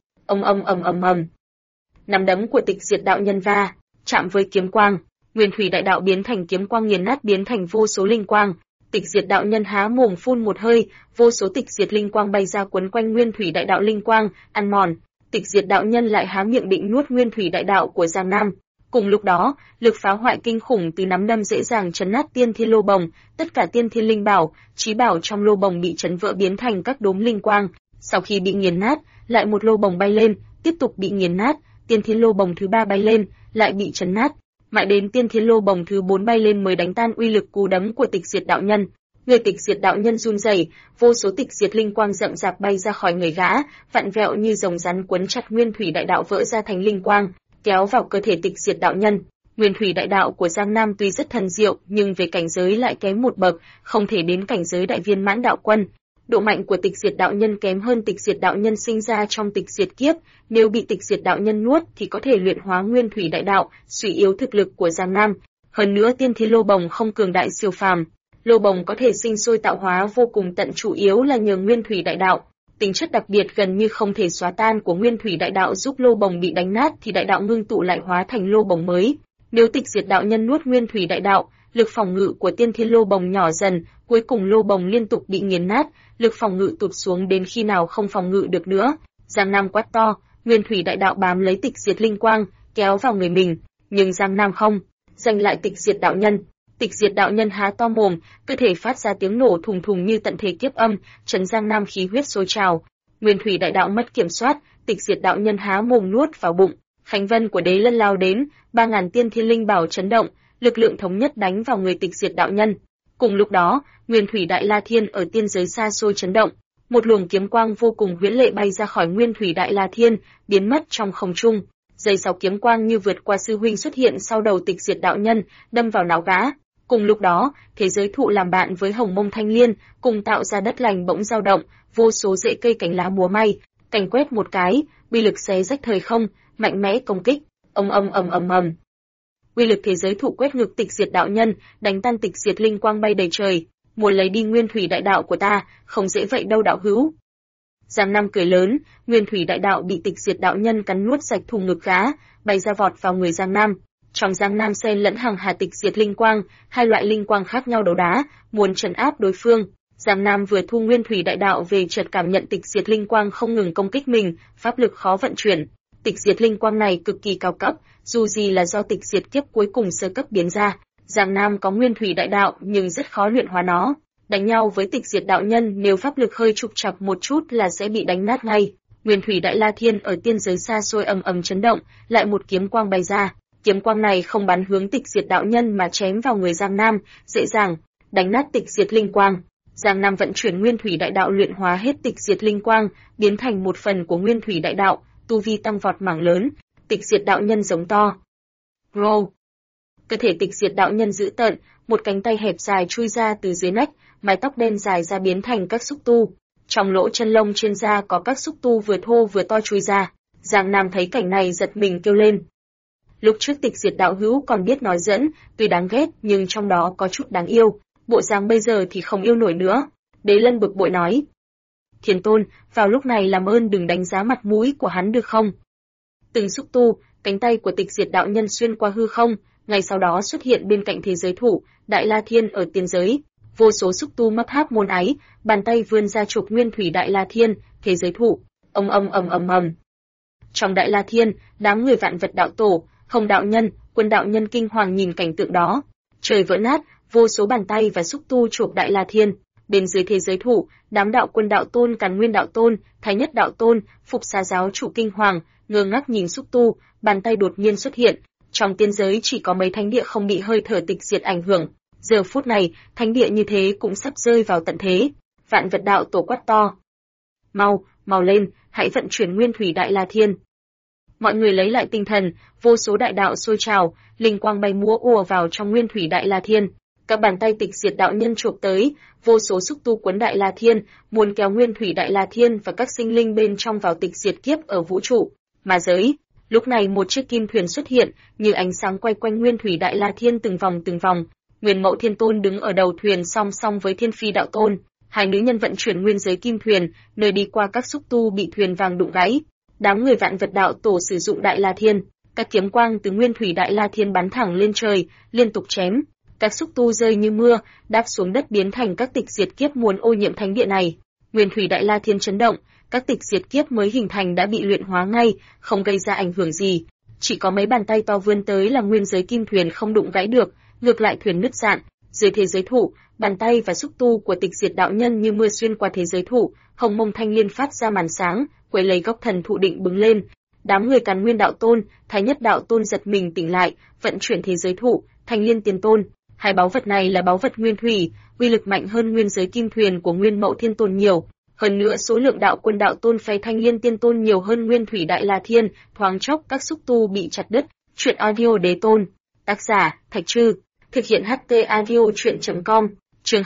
Ầm. Nắm đấm của tịch diệt đạo nhân va chạm với kiếm quang, nguyên thủy đại đạo biến thành kiếm quang nghiền nát biến thành vô số linh quang. Tịch diệt đạo nhân há mồm phun một hơi, vô số tịch diệt linh quang bay ra quấn quanh nguyên thủy đại đạo linh quang, ăn mòn. Tịch diệt đạo nhân lại há miệng định nuốt nguyên thủy đại đạo của Giang Nam. Cùng lúc đó, lực phá hoại kinh khủng từ nắm đâm dễ dàng chấn nát tiên thiên lô bồng, tất cả tiên thiên linh bảo, chí bảo trong lô bồng bị chấn vỡ biến thành các đốm linh quang. Sau khi bị nghiền nát, lại một lô bồng bay lên, tiếp tục bị nghiền nát, tiên thiên lô bồng thứ 3 bay lên, lại bị chấn nát. Mãi đến tiên thiên lô bồng thứ 4 bay lên mới đánh tan uy lực cú đấm của tịch diệt đạo nhân. Người tịch diệt đạo nhân run rẩy, vô số tịch diệt linh quang rậm rạp bay ra khỏi người gã, vặn vẹo như rồng rắn quấn chặt nguyên thủy đại đạo vỡ ra thành linh quang, kéo vào cơ thể tịch diệt đạo nhân. Nguyên thủy đại đạo của Giang Nam tuy rất thần diệu, nhưng về cảnh giới lại kém một bậc, không thể đến cảnh giới đại viên mãn đạo quân. Độ mạnh của tịch diệt đạo nhân kém hơn tịch diệt đạo nhân sinh ra trong tịch diệt kiếp, nếu bị tịch diệt đạo nhân nuốt thì có thể luyện hóa nguyên thủy đại đạo, suy yếu thực lực của Giang Nam. Hơn nữa tiên thiên lô bồng không cường đại siêu phàm, lô bồng có thể sinh sôi tạo hóa vô cùng tận, chủ yếu là nhờ nguyên thủy đại đạo. Tính chất đặc biệt gần như không thể xóa tan của nguyên thủy đại đạo giúp lô bồng bị đánh nát thì đại đạo ngưng tụ lại hóa thành lô bồng mới. Nếu tịch diệt đạo nhân nuốt nguyên thủy đại đạo, lực phòng ngự của tiên thiên lô bồng nhỏ dần, cuối cùng lô bồng liên tục bị nghiền nát, lực phòng ngự tụt xuống đến khi nào không phòng ngự được nữa. Giang Nam quát to, nguyên thủy đại đạo bám lấy tịch diệt linh quang, kéo vào người mình, nhưng Giang Nam không, giành lại tịch diệt đạo nhân. Tịch diệt đạo nhân há to mồm, cơ thể phát ra tiếng nổ thùng thùng như tận thế kiếp âm, trấn Giang Nam khí huyết sôi trào. Nguyên thủy đại đạo mất kiểm soát, tịch diệt đạo nhân há mồm nuốt vào bụng. Khánh vân của Đế Lân lao đến, 3000 tiên thiên linh bảo chấn động, lực lượng thống nhất đánh vào người tịch diệt đạo nhân. Cùng lúc đó, Nguyên thủy đại la thiên ở tiên giới xa xôi chấn động, một luồng kiếm quang vô cùng huyễn lệ bay ra khỏi Nguyên thủy đại la thiên, biến mất trong không trung. Dây sáu kiếm quang như vượt qua sư huynh xuất hiện sau đầu tịch diệt đạo nhân, đâm vào não gã. Cùng lúc đó, thế giới thụ làm bạn với hồng mông thanh liên, cùng tạo ra đất lành bỗng dao động, vô số rễ cây cành lá múa may, cành quét một cái, uy lực xé rách thời không, mạnh mẽ công kích. Ầm. Uy lực thế giới thụ quét ngược tịch diệt đạo nhân, đánh tan tịch diệt linh quang bay đầy trời, muốn lấy đi nguyên thủy đại đạo của ta, không dễ vậy đâu đạo hữu. Giang Nam cười lớn, nguyên thủy đại đạo bị tịch diệt đạo nhân cắn nuốt sạch thùng ngực gã, bay ra vọt vào người Giang Nam. Trong Giang Nam xen lẫn hàng hà tịch diệt linh quang, hai loại linh quang khác nhau đấu đá, muốn trấn áp đối phương. Giang Nam vừa thu nguyên thủy đại đạo về chợt cảm nhận tịch diệt linh quang không ngừng công kích mình, pháp lực khó vận chuyển. Tịch diệt linh quang này cực kỳ cao cấp, dù gì là do tịch diệt kiếp cuối cùng sơ cấp biến ra. Giang Nam có nguyên thủy đại đạo nhưng rất khó luyện hóa nó. Đánh nhau với tịch diệt đạo nhân nếu pháp lực hơi trục trặc một chút là sẽ bị đánh nát ngay. Nguyên thủy đại la thiên ở tiên giới xa xôi ầm chấn động, lại một kiếm quang bay ra. Kiếm quang này không bắn hướng tịch diệt đạo nhân mà chém vào người Giang Nam, dễ dàng đánh nát tịch diệt linh quang. Giang Nam vận chuyển nguyên thủy đại đạo luyện hóa hết tịch diệt linh quang, biến thành một phần của nguyên thủy đại đạo, tu vi tăng vọt mảng lớn. Tịch diệt đạo nhân giống to. Roll. Cơ thể tịch diệt đạo nhân dữ tợn, một cánh tay hẹp dài chui ra từ dưới nách, mái tóc đen dài ra biến thành các xúc tu. Trong lỗ chân lông trên da có các xúc tu vừa thô vừa to chui ra. Giang Nam thấy cảnh này giật mình kêu lên. Lúc trước tịch diệt đạo hữu còn biết nói dẫn, tuy đáng ghét nhưng trong đó có chút đáng yêu, bộ dáng bây giờ thì không yêu nổi nữa. Đế Lân bực bội nói. Thiên Tôn, vào lúc này làm ơn đừng đánh giá mặt mũi của hắn được không? Từng xúc tu, cánh tay của tịch diệt đạo nhân xuyên qua hư không, ngay sau đó xuất hiện bên cạnh thế giới thụ, Đại La Thiên ở tiên giới. Vô số xúc tu mấp háp môn ái, bàn tay vươn ra chụp nguyên thủy Đại La Thiên, thế giới thụ. Ầm. Trong Đại La Thiên, đám người vạn vật đạo tổ, Hồng đạo nhân, Quân đạo nhân kinh hoàng nhìn cảnh tượng đó. Trời vỡ nát, vô số bàn tay và xúc tu chụp Đại La Thiên. Bên dưới thế giới thụ, đám đạo Quân đạo tôn, Càn Nguyên đạo tôn, Thái Nhất đạo tôn, Phục Xá giáo chủ kinh hoàng, ngơ ngác nhìn xúc tu, bàn tay đột nhiên xuất hiện. Trong tiên giới chỉ có mấy thánh địa không bị hơi thở tịch diệt ảnh hưởng. Giờ phút này, thánh địa như thế cũng sắp rơi vào tận thế. Vạn vật đạo tổ quát to. Mau lên, hãy vận chuyển nguyên thủy Đại La Thiên. Mọi người lấy lại tinh thần, vô số đại đạo sôi trào, linh quang bay múa ùa vào trong nguyên thủy Đại La Thiên. Các bàn tay tịch diệt đạo nhân chộp tới, vô số xúc tu quấn Đại La Thiên, muốn kéo Nguyên Thủy Đại La Thiên và các sinh linh bên trong vào tịch diệt kiếp ở vũ trụ, ma giới. Lúc này một chiếc kim thuyền xuất hiện, như ánh sáng quay quanh Nguyên Thủy Đại La Thiên từng vòng từng vòng. Nguyên Mẫu Thiên Tôn đứng ở đầu thuyền song song với Thiên Phi Đạo Tôn, hai nữ nhân vận chuyển nguyên giới kim thuyền, nơi đi qua các xúc tu bị thuyền vàng đụng gãy. Đám người Vạn Vật Đạo Tổ sử dụng Đại La Thiên, các kiếm quang từ Nguyên Thủy Đại La Thiên bắn thẳng lên trời, liên tục chém. Các xúc tu rơi như mưa, đáp xuống đất biến thành các tịch diệt kiếp muốn ô nhiễm thánh địa này. Nguyên Thủy Đại La Thiên chấn động, các tịch diệt kiếp mới hình thành đã bị luyện hóa ngay, không gây ra ảnh hưởng gì. Chỉ có mấy bàn tay to vươn tới là nguyên giới kim thuyền không đụng gãy được, ngược lại thuyền nứt rạn. Dưới thế giới thụ, bàn tay và xúc tu của tịch diệt đạo nhân như mưa xuyên qua thế giới thụ, hồng mông thanh liên phát ra màn sáng, quấy lấy góc thần thụ định bừng lên. Đám người Càn Nguyên Đạo Tôn, Thái Nhất Đạo Tôn giật mình tỉnh lại, vận chuyển thế giới thụ, Thanh Liên Tiền Tôn. Hai báu vật này là báu vật nguyên thủy, uy lực mạnh hơn nguyên giới kim thuyền của Nguyên Mẫu Thiên Tôn nhiều. Hơn nữa số lượng đạo quân đạo tôn phe Thanh Liên Tiên Tôn nhiều hơn Nguyên Thủy Đại La Thiên, thoáng chốc các xúc tu bị chặt đứt. Truyện audio Đế Tôn. Tác giả: Thạch Trư. Thực hiện HT audio truyện.com. Chương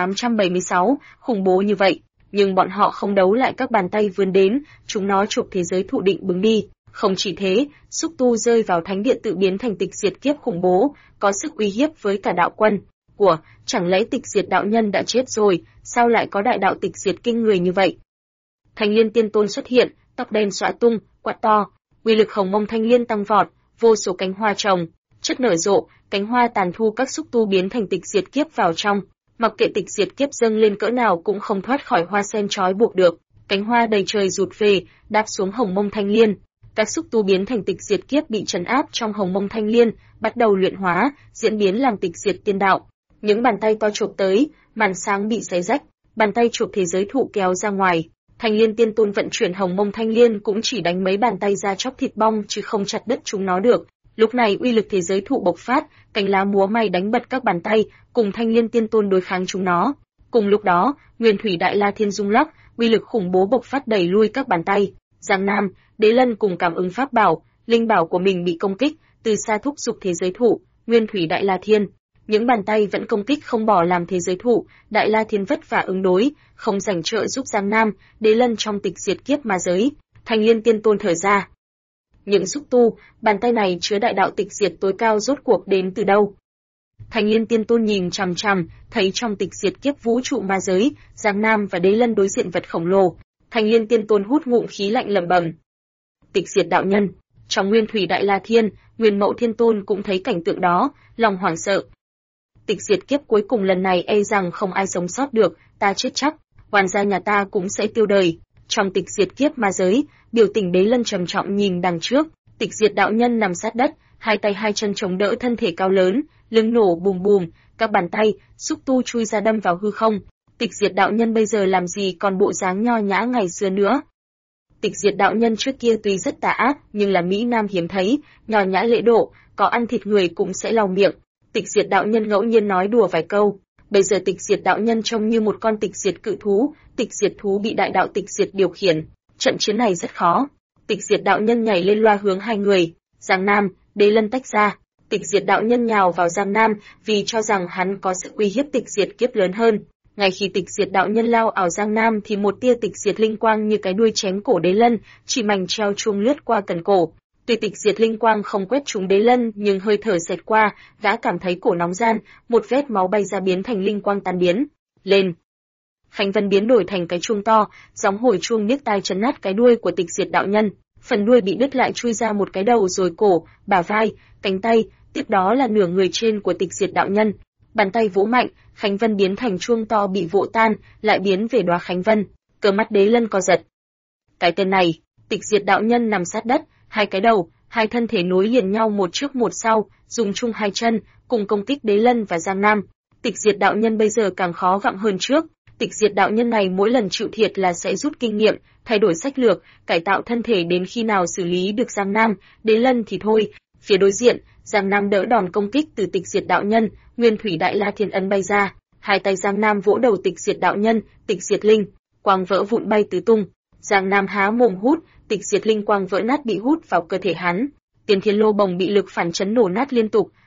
2876, khủng bố như vậy, nhưng bọn họ không đấu lại các bàn tay vươn đến, chúng nó chụp thế giới thụ định bứng đi. Không chỉ thế, xúc tu rơi vào thánh địa tự biến thành tịch diệt kiếp khủng bố, có sức uy hiếp với cả đạo quân. Chẳng lẽ tịch diệt đạo nhân đã chết rồi, sao lại có đại đạo tịch diệt kinh người như vậy? Thanh Liên Tiên Tôn xuất hiện, tóc đen xõa tung, quạt to, uy lực hồng mông thanh liên tăng vọt, vô số cánh hoa trồng, chất nở rộ, cánh hoa tàn thu các xúc tu biến thành tịch diệt kiếp vào trong. Mặc kệ tịch diệt kiếp dâng lên cỡ nào cũng không thoát khỏi hoa sen trói buộc được, cánh hoa đầy trời rụt về, đáp xuống hồng mông thanh liên. Các xúc tu biến thành tịch diệt kiếp bị trấn áp trong hồng mông thanh liên, bắt đầu luyện hóa, diễn biến làm tịch diệt tiên đạo. Những bàn tay to chộp tới, màn sáng bị xé rách, bàn tay chụp thế giới thụ kéo ra ngoài. Thanh Liên Tiên Tôn vận chuyển hồng mông thanh liên cũng chỉ đánh mấy bàn tay ra chóc thịt bong chứ không chặt đứt chúng nó được. Lúc này uy lực thế giới thụ bộc phát, cành lá múa may đánh bật các bàn tay, cùng Thanh Liên Tiên Tôn đối kháng chúng nó. Cùng lúc đó, Nguyên Thủy Đại La Thiên rung lắc, uy lực khủng bố bộc phát đẩy lui các bàn tay. Giang Nam, Đế Lân cùng cảm ứng pháp bảo, linh bảo của mình bị công kích, từ xa thúc giục thế giới thụ, Nguyên Thủy Đại La Thiên. Những bàn tay vẫn công kích không bỏ làm thế giới thụ, Đại La Thiên vất vả ứng đối, không rảnh trợ giúp Giang Nam, Đế Lân trong tịch diệt kiếp ma giới. Thanh Liên Tiên Tôn thở ra. Những xúc tu, bàn tay này chứa đại đạo tịch diệt tối cao rốt cuộc đến từ đâu? Thanh Liên Tiên Tôn nhìn chằm chằm, thấy trong tịch diệt kiếp vũ trụ ma giới, Giang Nam và Đế Lân đối diện vật khổng lồ. Thanh Liên Tiên Tôn hút ngụm khí lạnh lẩm bẩm. Tịch diệt đạo nhân. Trong Nguyên Thủy Đại La Thiên, Nguyên Mẫu Thiên Tôn cũng thấy cảnh tượng đó, lòng hoảng sợ. Tịch diệt kiếp cuối cùng lần này e rằng không ai sống sót được, ta chết chắc, hoàn gia nhà ta cũng sẽ tiêu đời. Trong tịch diệt kiếp ma giới, biểu tình Đế Lân trầm trọng nhìn đằng trước, tịch diệt đạo nhân nằm sát đất, hai tay hai chân chống đỡ thân thể cao lớn, lưng nổ bùm bùm, các bàn tay, xúc tu chui ra đâm vào hư không. Tịch diệt đạo nhân bây giờ làm gì còn bộ dáng nho nhã ngày xưa nữa. Tịch diệt đạo nhân trước kia tuy rất tà ác, nhưng là mỹ nam hiếm thấy, nho nhã lễ độ, có ăn thịt người cũng sẽ lau miệng. Tịch diệt đạo nhân ngẫu nhiên nói đùa vài câu, bây giờ tịch diệt đạo nhân trông như một con tịch diệt cự thú, tịch diệt thú bị đại đạo tịch diệt điều khiển. Trận chiến này rất khó. Tịch diệt đạo nhân nhảy lên loa hướng hai người, Giang Nam, Đế Lân tách ra. Tịch diệt đạo nhân nhào vào Giang Nam vì cho rằng hắn có sự uy hiếp tịch diệt kiếp lớn hơn. Ngay khi tịch diệt đạo nhân lao ảo Giang Nam thì một tia tịch diệt linh quang như cái đuôi chém cổ Đế Lân, chỉ mảnh treo chuông lướt qua cần cổ. Tuy tịch diệt linh quang không quét trúng Đế Lân, nhưng hơi thở xẹt qua, gã cảm thấy cổ nóng ran, một vết máu bay ra biến thành linh quang tan biến. Lên. Khánh Vân biến đổi thành cái chuông to, gióng hồi chuông niết tai chấn nát cái đuôi của tịch diệt đạo nhân. Phần đuôi bị đứt lại chui ra một cái đầu rồi cổ, bả vai, cánh tay, tiếp đó là nửa người trên của tịch diệt đạo nhân. Bàn tay vỗ mạnh, Khánh Vân biến thành chuông to bị vỗ tan, lại biến về đóa Khánh Vân. Cờ mắt Đế Lân co giật. Cái tên này, tịch diệt đạo nhân nằm sát đất, hai cái đầu, hai thân thể nối liền nhau một trước một sau, dùng chung hai chân, cùng công kích Đế Lân và Giang Nam. Tịch diệt đạo nhân bây giờ càng khó gặm hơn trước. Tịch diệt đạo nhân này mỗi lần chịu thiệt là sẽ rút kinh nghiệm, thay đổi sách lược, cải tạo thân thể đến khi nào xử lý được Giang Nam, Đế Lân thì thôi. Phía đối diện, Giang Nam đỡ đòn công kích từ tịch diệt đạo nhân, Nguyên Thủy Đại La Thiên ấn bay ra, hai tay Giang Nam vỗ đầu tịch diệt đạo nhân, tịch diệt linh, quang vỡ vụn bay tứ tung. Giang Nam há mồm hút, tịch diệt linh quang vỡ nát bị hút vào cơ thể hắn. Tiên Thiên Lô Bồng bị lực phản chấn nổ nát liên tục,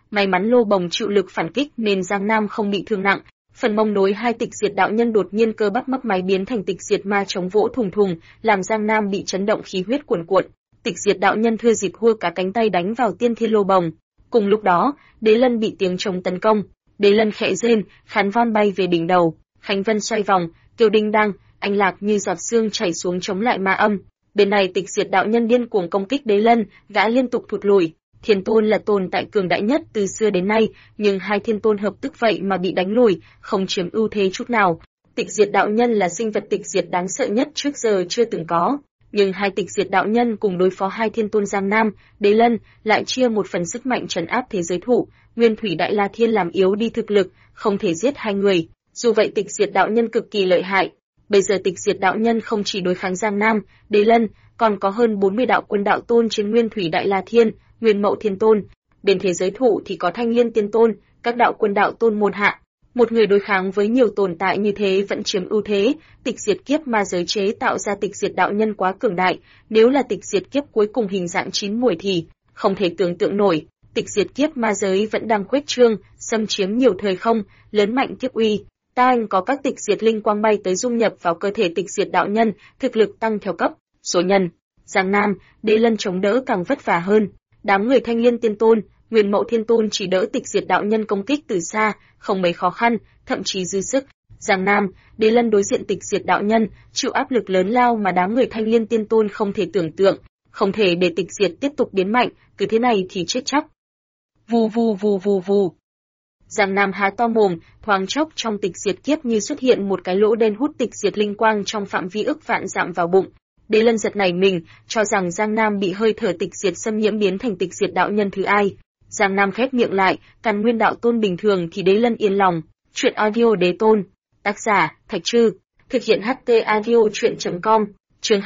May mắn Lô Bồng chịu lực phản kích nên Giang Nam không bị thương nặng. Phần mông đối hai tịch diệt đạo nhân đột nhiên cơ bắp mấp máy biến thành tịch diệt ma chống vỗ thùng thùng, làm Giang Nam bị chấn động khí huyết cuồn cuộn. Tịch diệt đạo nhân thừa dịp hua cả cánh tay đánh vào tiên thiên Lô Bồng. Cùng lúc đó, Đế Lân bị tiếng trống tấn công. Đế Lân khẽ rên, khán von bay về đỉnh đầu. Khánh Vân xoay vòng, kêu đinh đăng, anh lạc như giọt sương chảy xuống chống lại ma âm. Bên này tịch diệt đạo nhân điên cuồng công kích Đế Lân, gã liên tục thụt lùi. Thiên Tôn là tồn tại cường đại nhất từ xưa đến nay, nhưng hai Thiên Tôn hợp tức vậy mà bị đánh lùi, không chiếm ưu thế chút nào. Tịch diệt đạo nhân là sinh vật tịch diệt đáng sợ nhất trước giờ chưa từng có, nhưng hai tịch diệt đạo nhân cùng đối phó hai Thiên Tôn Giang Nam, Đế Lân lại chia một phần sức mạnh trấn áp thế giới thụ, Nguyên Thủy Đại La Thiên làm yếu đi thực lực, không thể giết hai người. Dù vậy tịch diệt đạo nhân cực kỳ lợi hại. Bây giờ tịch diệt đạo nhân không chỉ đối kháng Giang Nam, Đế Lân, còn có hơn 40 đạo quân đạo tôn trên Nguyên Thủy Đại La Thiên, Nguyên Mậu Thiên Tôn. Bên thế giới thụ thì có Thanh Liên Tiên Tôn, các đạo quân đạo tôn môn hạ. Một người đối kháng với nhiều tồn tại như thế vẫn chiếm ưu thế. Tịch diệt kiếp ma giới chế tạo ra tịch diệt đạo nhân quá cường đại, nếu là tịch diệt kiếp cuối cùng hình dạng chín muồi thì không thể tưởng tượng nổi. Tịch diệt kiếp ma giới vẫn đang khuếch trương, xâm chiếm nhiều thời không, lớn mạnh kiếp uy. Ta anh có các tịch diệt linh quang bay tới dung nhập vào cơ thể tịch diệt đạo nhân, thực lực tăng theo cấp, số nhân. Giang Nam, Đế Lân chống đỡ càng vất vả hơn. Đám người Thanh Liên Tiên Tôn, Nguyên Mậu Thiên Tôn chỉ đỡ tịch diệt đạo nhân công kích từ xa, không mấy khó khăn, thậm chí dư sức. Giang Nam, Đế Lân đối diện tịch diệt đạo nhân, chịu áp lực lớn lao mà đám người Thanh Liên Tiên Tôn không thể tưởng tượng, không thể để tịch diệt tiếp tục biến mạnh, cứ thế này thì chết chắc. Vù vù vù vù vù. Giang Nam há to mồm, thoáng chốc trong tịch diệt kiếp như xuất hiện một cái lỗ đen hút tịch diệt linh quang trong phạm vi ức vạn dặm vào bụng. Đế Lân giật nảy mình, cho rằng Giang Nam bị hơi thở tịch diệt xâm nhiễm biến thành tịch diệt đạo nhân thứ ai. Giang Nam khép miệng lại, càn nguyên đạo tôn bình thường thì Đế Lân yên lòng. Chuyện audio Đế Tôn. Tác giả, Thạch Trư. Thực hiện HT audio chuyện.com. Chương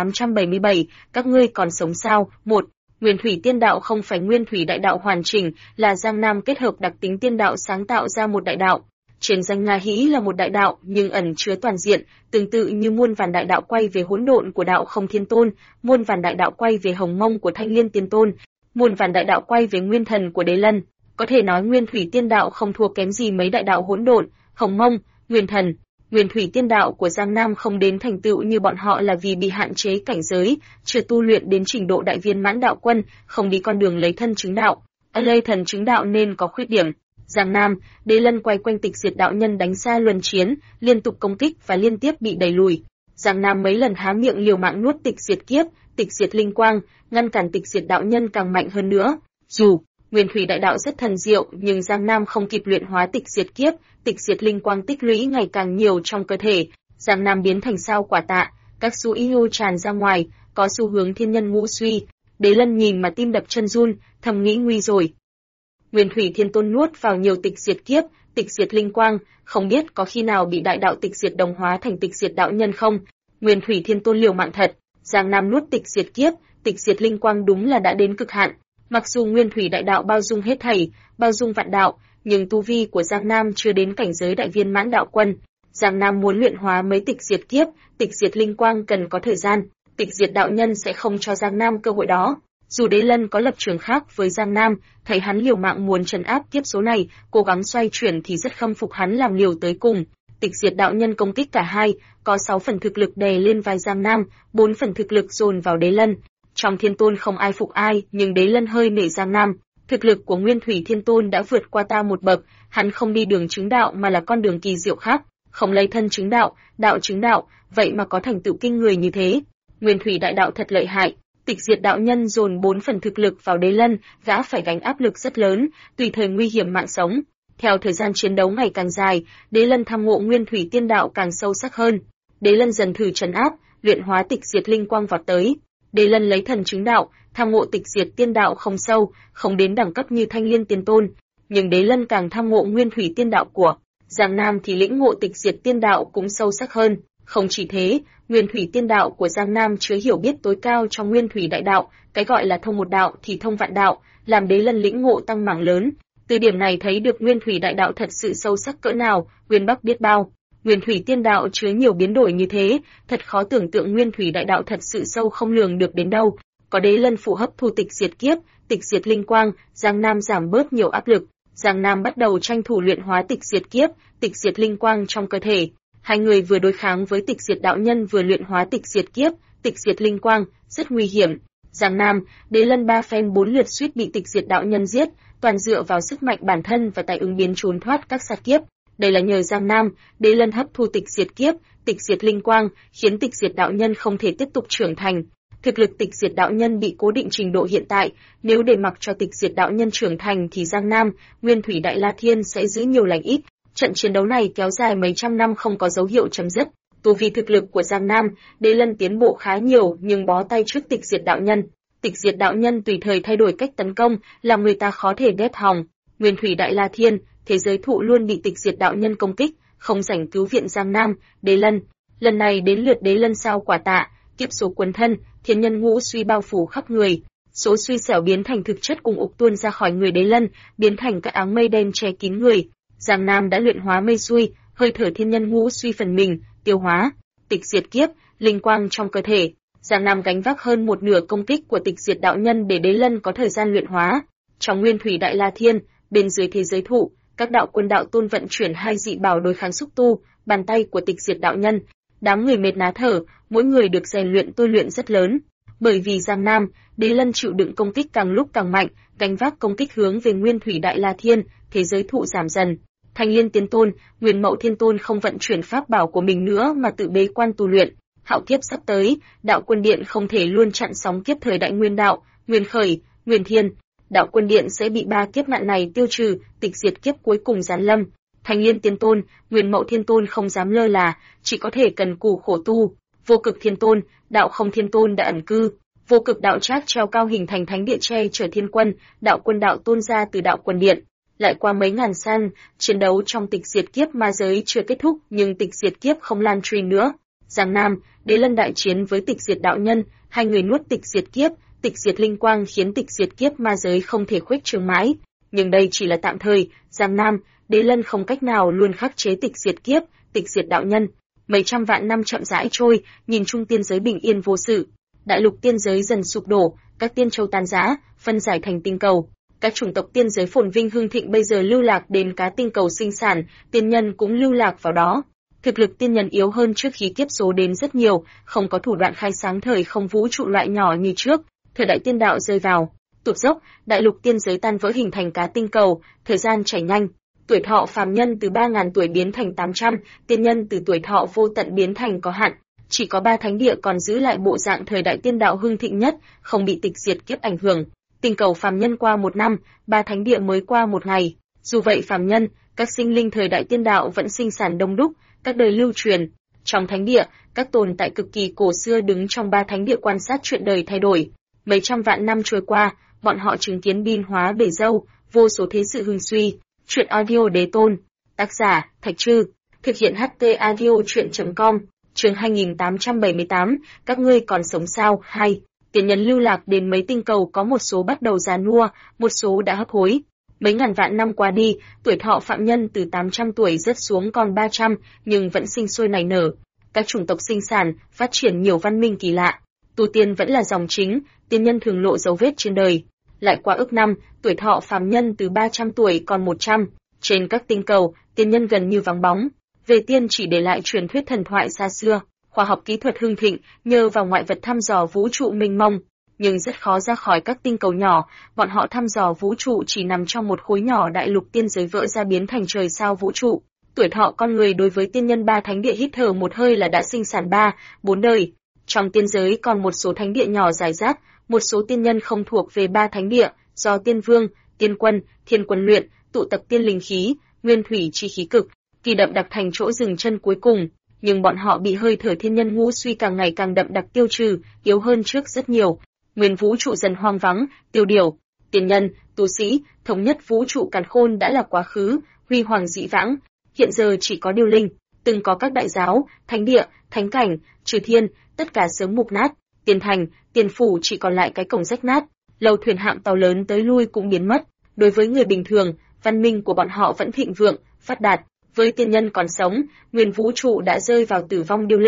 2877, các ngươi còn sống sao? 1. Nguyên Thủy Tiên Đạo không phải Nguyên Thủy Đại Đạo hoàn chỉnh, là Giang Nam kết hợp đặc tính tiên đạo sáng tạo ra một đại đạo. Trên danh Nga Hĩ là một đại đạo, nhưng ẩn chứa toàn diện, tương tự như muôn vàn đại đạo quay về hỗn độn của Đạo Không Thiên Tôn, muôn vàn đại đạo quay về Hồng Mông của Thanh Liên Tiên Tôn, muôn vàn đại đạo quay về Nguyên Thần của Đế Lân. Có thể nói Nguyên Thủy Tiên Đạo không thua kém gì mấy đại đạo hỗn độn, Hồng Mông, Nguyên Thần. Nguyên Thủy Tiên Đạo của Giang Nam không đến thành tựu như bọn họ là vì bị hạn chế cảnh giới, chưa tu luyện đến trình độ đại viên mãn đạo quân, không đi con đường lấy thân chứng đạo. Ở đây thần chứng đạo nên có khuyết điểm. Giang Nam, Đế Lân quay quanh tịch diệt đạo nhân đánh xa luân chiến, liên tục công kích và liên tiếp bị đẩy lùi. Giang Nam mấy lần há miệng liều mạng nuốt tịch diệt kiếp, tịch diệt linh quang, ngăn cản tịch diệt đạo nhân càng mạnh hơn nữa. Dù Nguyên Thủy Đại Đạo rất thần diệu, nhưng Giang Nam không kịp luyện hóa tịch diệt kiếp, tịch diệt linh quang tích lũy ngày càng nhiều trong cơ thể. Giang Nam biến thành sao quả tạ, các xu ý nhô tràn ra ngoài, có xu hướng thiên nhân ngũ suy. Đế Lân nhìn mà tim đập chân run, thầm nghĩ nguy rồi. Nguyên Thủy Thiên Tôn nuốt vào nhiều tịch diệt kiếp, tịch diệt linh quang, không biết có khi nào bị đại đạo tịch diệt đồng hóa thành tịch diệt đạo nhân không. Nguyên Thủy Thiên Tôn liều mạng thật, Giang Nam nuốt tịch diệt kiếp, tịch diệt linh quang đúng là đã đến cực hạn. Mặc dù Nguyên Thủy Đại Đạo bao dung hết thảy, bao dung vạn đạo, nhưng tu vi của Giang Nam chưa đến cảnh giới đại viên mãn đạo quân. Giang Nam muốn luyện hóa mấy tịch diệt kiếp, tịch diệt linh quang cần có thời gian, tịch diệt đạo nhân sẽ không cho Giang Nam cơ hội đó. Dù Đế Lân có lập trường khác với Giang Nam, thấy hắn liều mạng muốn trấn áp kiếp số này, cố gắng xoay chuyển thì rất khâm phục hắn làm liều tới cùng. Tịch diệt đạo nhân công kích cả hai, có 6 phần thực lực đè lên vai Giang Nam, 4 phần thực lực dồn vào Đế Lân. Trong Thiên Tôn không ai phục ai, nhưng Đế Lân hơi nể Giang Nam. Thực lực của Nguyên Thủy Thiên Tôn đã vượt qua ta một bậc, hắn không đi đường chứng đạo mà là con đường kỳ diệu khác, không lấy thân chứng đạo, đạo chứng đạo, vậy mà có thành tựu kinh người như thế. Nguyên Thủy Đại Đạo thật lợi hại. Tịch diệt đạo nhân dồn 4 phần thực lực vào Đế Lân, gã phải gánh áp lực rất lớn, tùy thời nguy hiểm mạng sống. Theo thời gian chiến đấu ngày càng dài, Đế Lân tham ngộ Nguyên Thủy Tiên Đạo càng sâu sắc hơn. Đế Lân dần thử trấn áp, luyện hóa tịch diệt linh quang vọt tới. Đế Lân lấy thần chứng đạo, tham ngộ tịch diệt tiên đạo không sâu, không đến đẳng cấp như Thanh Liên Tiên Tôn, nhưng Đế Lân càng tham ngộ Nguyên Thủy Tiên Đạo của Giang Nam thì lĩnh ngộ tịch diệt tiên đạo cũng sâu sắc hơn. Không chỉ thế, Nguyên Thủy Tiên Đạo của Giang Nam chứa hiểu biết tối cao trong Nguyên Thủy Đại Đạo, cái gọi là thông một đạo thì thông vạn đạo, làm Đế Lân lĩnh ngộ tăng mảng lớn. Từ điểm này thấy được Nguyên Thủy Đại Đạo thật sự sâu sắc cỡ nào, Nguyên Bắc biết bao. Nguyên Thủy Tiên Đạo chứa nhiều biến đổi như thế, thật khó tưởng tượng Nguyên Thủy Đại Đạo thật sự sâu không lường được đến đâu. có đế lân phụ hấp thu tịch diệt kiếp, tịch diệt linh quang, Giang Nam giảm bớt nhiều áp lực. Giang Nam bắt đầu tranh thủ luyện hóa tịch diệt kiếp, tịch diệt linh quang trong cơ thể. Hai người vừa đối kháng với tịch diệt đạo nhân vừa luyện hóa tịch diệt kiếp, tịch diệt linh quang, rất nguy hiểm. Giang Nam, đế lân 3 phen 4 lượt suýt bị tịch diệt đạo nhân giết, toàn dựa vào sức mạnh bản thân và tài ứng biến trốn thoát các sát kiếp. Đây là nhờ Giang Nam, đế lân hấp thu tịch diệt kiếp, tịch diệt linh quang, khiến tịch diệt đạo nhân không thể tiếp tục trưởng thành. Thực lực tịch diệt đạo nhân bị cố định trình độ hiện tại, nếu để mặc cho tịch diệt đạo nhân trưởng thành thì Giang Nam, Nguyên Thủy Đại La Thiên sẽ giữ nhiều lành ít. Trận chiến đấu này kéo dài mấy trăm năm không có dấu hiệu chấm dứt. Tu vi thực lực của Giang Nam, đế lân tiến bộ khá nhiều nhưng bó tay trước tịch diệt đạo nhân. Tịch diệt đạo nhân tùy thời thay đổi cách tấn công, làm người ta khó thể ghét hòng. Nguyên Thủy Đại La Thiên, thế giới thụ luôn bị tịch diệt đạo nhân công kích, không rảnh cứu viện Giang Nam, đế lân. Lần này đến lượt đế lân sao quả tạ, kiếp số quấn thân, thiên nhân ngũ suy bao phủ khắp người. Số suy xẻo biến thành thực chất cùng ục tuôn ra khỏi người đế lân, biến thành các áng mây đen che kín người. Giang Nam đã luyện hóa mây suy, hơi thở thiên nhân ngũ suy phần mình, tiêu hóa, tịch diệt kiếp, linh quang trong cơ thể. Giang Nam gánh vác hơn một nửa công kích của tịch diệt đạo nhân để đế lân có thời gian luyện hóa. Trong Nguyên Thủy Đại La Thiên, bên dưới thế giới thụ, các đạo quân đạo tôn vận chuyển hai dị bảo đối kháng xúc tu, bàn tay của tịch diệt đạo nhân. Đám người mệt ná thở, mỗi người được rèn luyện tôi luyện rất lớn. Bởi vì Giang Nam, đế lân chịu đựng công kích càng lúc càng mạnh, gánh vác công kích hướng về Nguyên Thủy Đại La Thiên, thế giới thụ giảm dần. Thanh Liên Tiên Tôn, Nguyên Mậu Thiên Tôn không vận chuyển pháp bảo của mình nữa mà tự bế quan tu luyện. Hạo kiếp sắp tới, đạo quân điện không thể luôn chặn sóng kiếp thời đại Nguyên Đạo, Nguyên Khởi, Nguyên Thiên. Đạo quân điện sẽ bị 3 kiếp nạn này tiêu trừ, tịch diệt kiếp cuối cùng giáng lâm. Thanh Liên Tiên Tôn, Nguyên Mậu Thiên Tôn không dám lơ là, chỉ có thể cần cù khổ tu. Vô Cực Thiên Tôn, Đạo Không Thiên Tôn đã ẩn cư. Vô Cực Đạo Trác treo cao hình thành thánh địa che chở thiên quân, đạo quân đạo tôn ra từ đạo quân điện. Lại qua mấy ngàn san, chiến đấu trong tịch diệt kiếp ma giới chưa kết thúc, nhưng tịch diệt kiếp không lan truyền nữa. Giang Nam, đế lân đại chiến với tịch diệt đạo nhân, hai người nuốt tịch diệt kiếp, tịch diệt linh quang khiến tịch diệt kiếp ma giới không thể khuếch trương mãi. Nhưng đây chỉ là tạm thời, Giang Nam, đế lân không cách nào luôn khắc chế tịch diệt kiếp, tịch diệt đạo nhân. Mấy trăm vạn năm chậm rãi trôi, nhìn chung tiên giới bình yên vô sự. Đại lục tiên giới dần sụp đổ, các tiên châu tan rã, phân giải thành tinh cầu. Các chủng tộc tiên giới phồn vinh hưng thịnh bây giờ lưu lạc đến cá tinh cầu sinh sản, tiên nhân cũng lưu lạc vào đó. Thực lực tiên nhân yếu hơn trước khi kiếp số đến rất nhiều, không có thủ đoạn khai sáng thời không vũ trụ loại nhỏ như trước. Thời đại tiên đạo rơi vào tụt dốc, đại lục tiên giới tan vỡ hình thành cá tinh cầu, thời gian chảy nhanh. Tuổi thọ phàm nhân từ 3.000 tuổi biến thành 800, tiên nhân từ tuổi thọ vô tận biến thành có hạn. Chỉ có 3 thánh địa còn giữ lại bộ dạng thời đại tiên đạo hưng thịnh nhất, không bị tịch diệt kiếp ảnh hưởng. Tinh cầu phàm nhân qua 1 năm, 3 thánh địa mới qua 1 ngày. Dù vậy phàm nhân, các sinh linh thời đại tiên đạo vẫn sinh sản đông đúc, các đời lưu truyền. Trong thánh địa, các tồn tại cực kỳ cổ xưa đứng trong 3 thánh địa quan sát chuyện đời thay đổi. Mấy trăm vạn năm trôi qua, bọn họ chứng kiến biên hóa bể dâu, vô số thế sự hưng suy. Chuyện audio đế tôn. Tác giả, Thạch Trư. Thực hiện HT audio chuyện.com. Chương 2878, các ngươi còn sống sao? 2. Tiền nhân lưu lạc đến mấy tinh cầu có một số bắt đầu già nua, một số đã hấp hối. Mấy ngàn vạn năm qua đi, tuổi thọ phạm nhân từ 800 tuổi rớt xuống còn 300, nhưng vẫn sinh sôi nảy nở. Các chủng tộc sinh sản, phát triển nhiều văn minh kỳ lạ. Tu tiên vẫn là dòng chính, tiên nhân thường lộ dấu vết trên đời. Lại qua ức năm, tuổi thọ phàm nhân từ 300 tuổi còn 100. Trên các tinh cầu, tiên nhân gần như vắng bóng. Về tiên chỉ để lại truyền thuyết thần thoại xa xưa. Khoa học kỹ thuật hưng thịnh, nhờ vào ngoại vật thăm dò vũ trụ mênh mông, nhưng rất khó ra khỏi các tinh cầu nhỏ. Bọn họ thăm dò vũ trụ chỉ nằm trong một khối nhỏ đại lục tiên giới vỡ ra biến thành trời sao vũ trụ. Tuổi thọ con người đối với tiên nhân 3 thánh địa hít thở một hơi là đã sinh sản 3, 4 đời. Trong tiên giới còn một số thánh địa nhỏ rải rác, một số tiên nhân không thuộc về 3 thánh địa, do tiên vương, tiên quân, thiên quân luyện, tụ tập tiên linh khí, nguyên thủy chi khí cực, kỳ đậm đặc thành chỗ dừng chân cuối cùng. Nhưng bọn họ bị hơi thở thiên nhân ngũ suy càng ngày càng đậm đặc tiêu trừ, yếu hơn trước rất nhiều. Nguyên vũ trụ dần hoang vắng, tiêu điều. Tiên nhân, tu sĩ, thống nhất vũ trụ càn khôn đã là quá khứ, huy hoàng dĩ vãng. Hiện giờ chỉ có điêu linh, từng có các đại giáo, thánh địa, thánh cảnh, trừ thiên, tất cả sớm mục nát. Tiền thành, tiền phủ chỉ còn lại cái cổng rách nát. Lầu thuyền hạm tàu lớn tới lui cũng biến mất. Đối với người bình thường, văn minh của bọn họ vẫn thịnh vượng, phát đạt. Với tiên nhân còn sống, nguyên vũ trụ đã rơi vào tử vong điêu linh.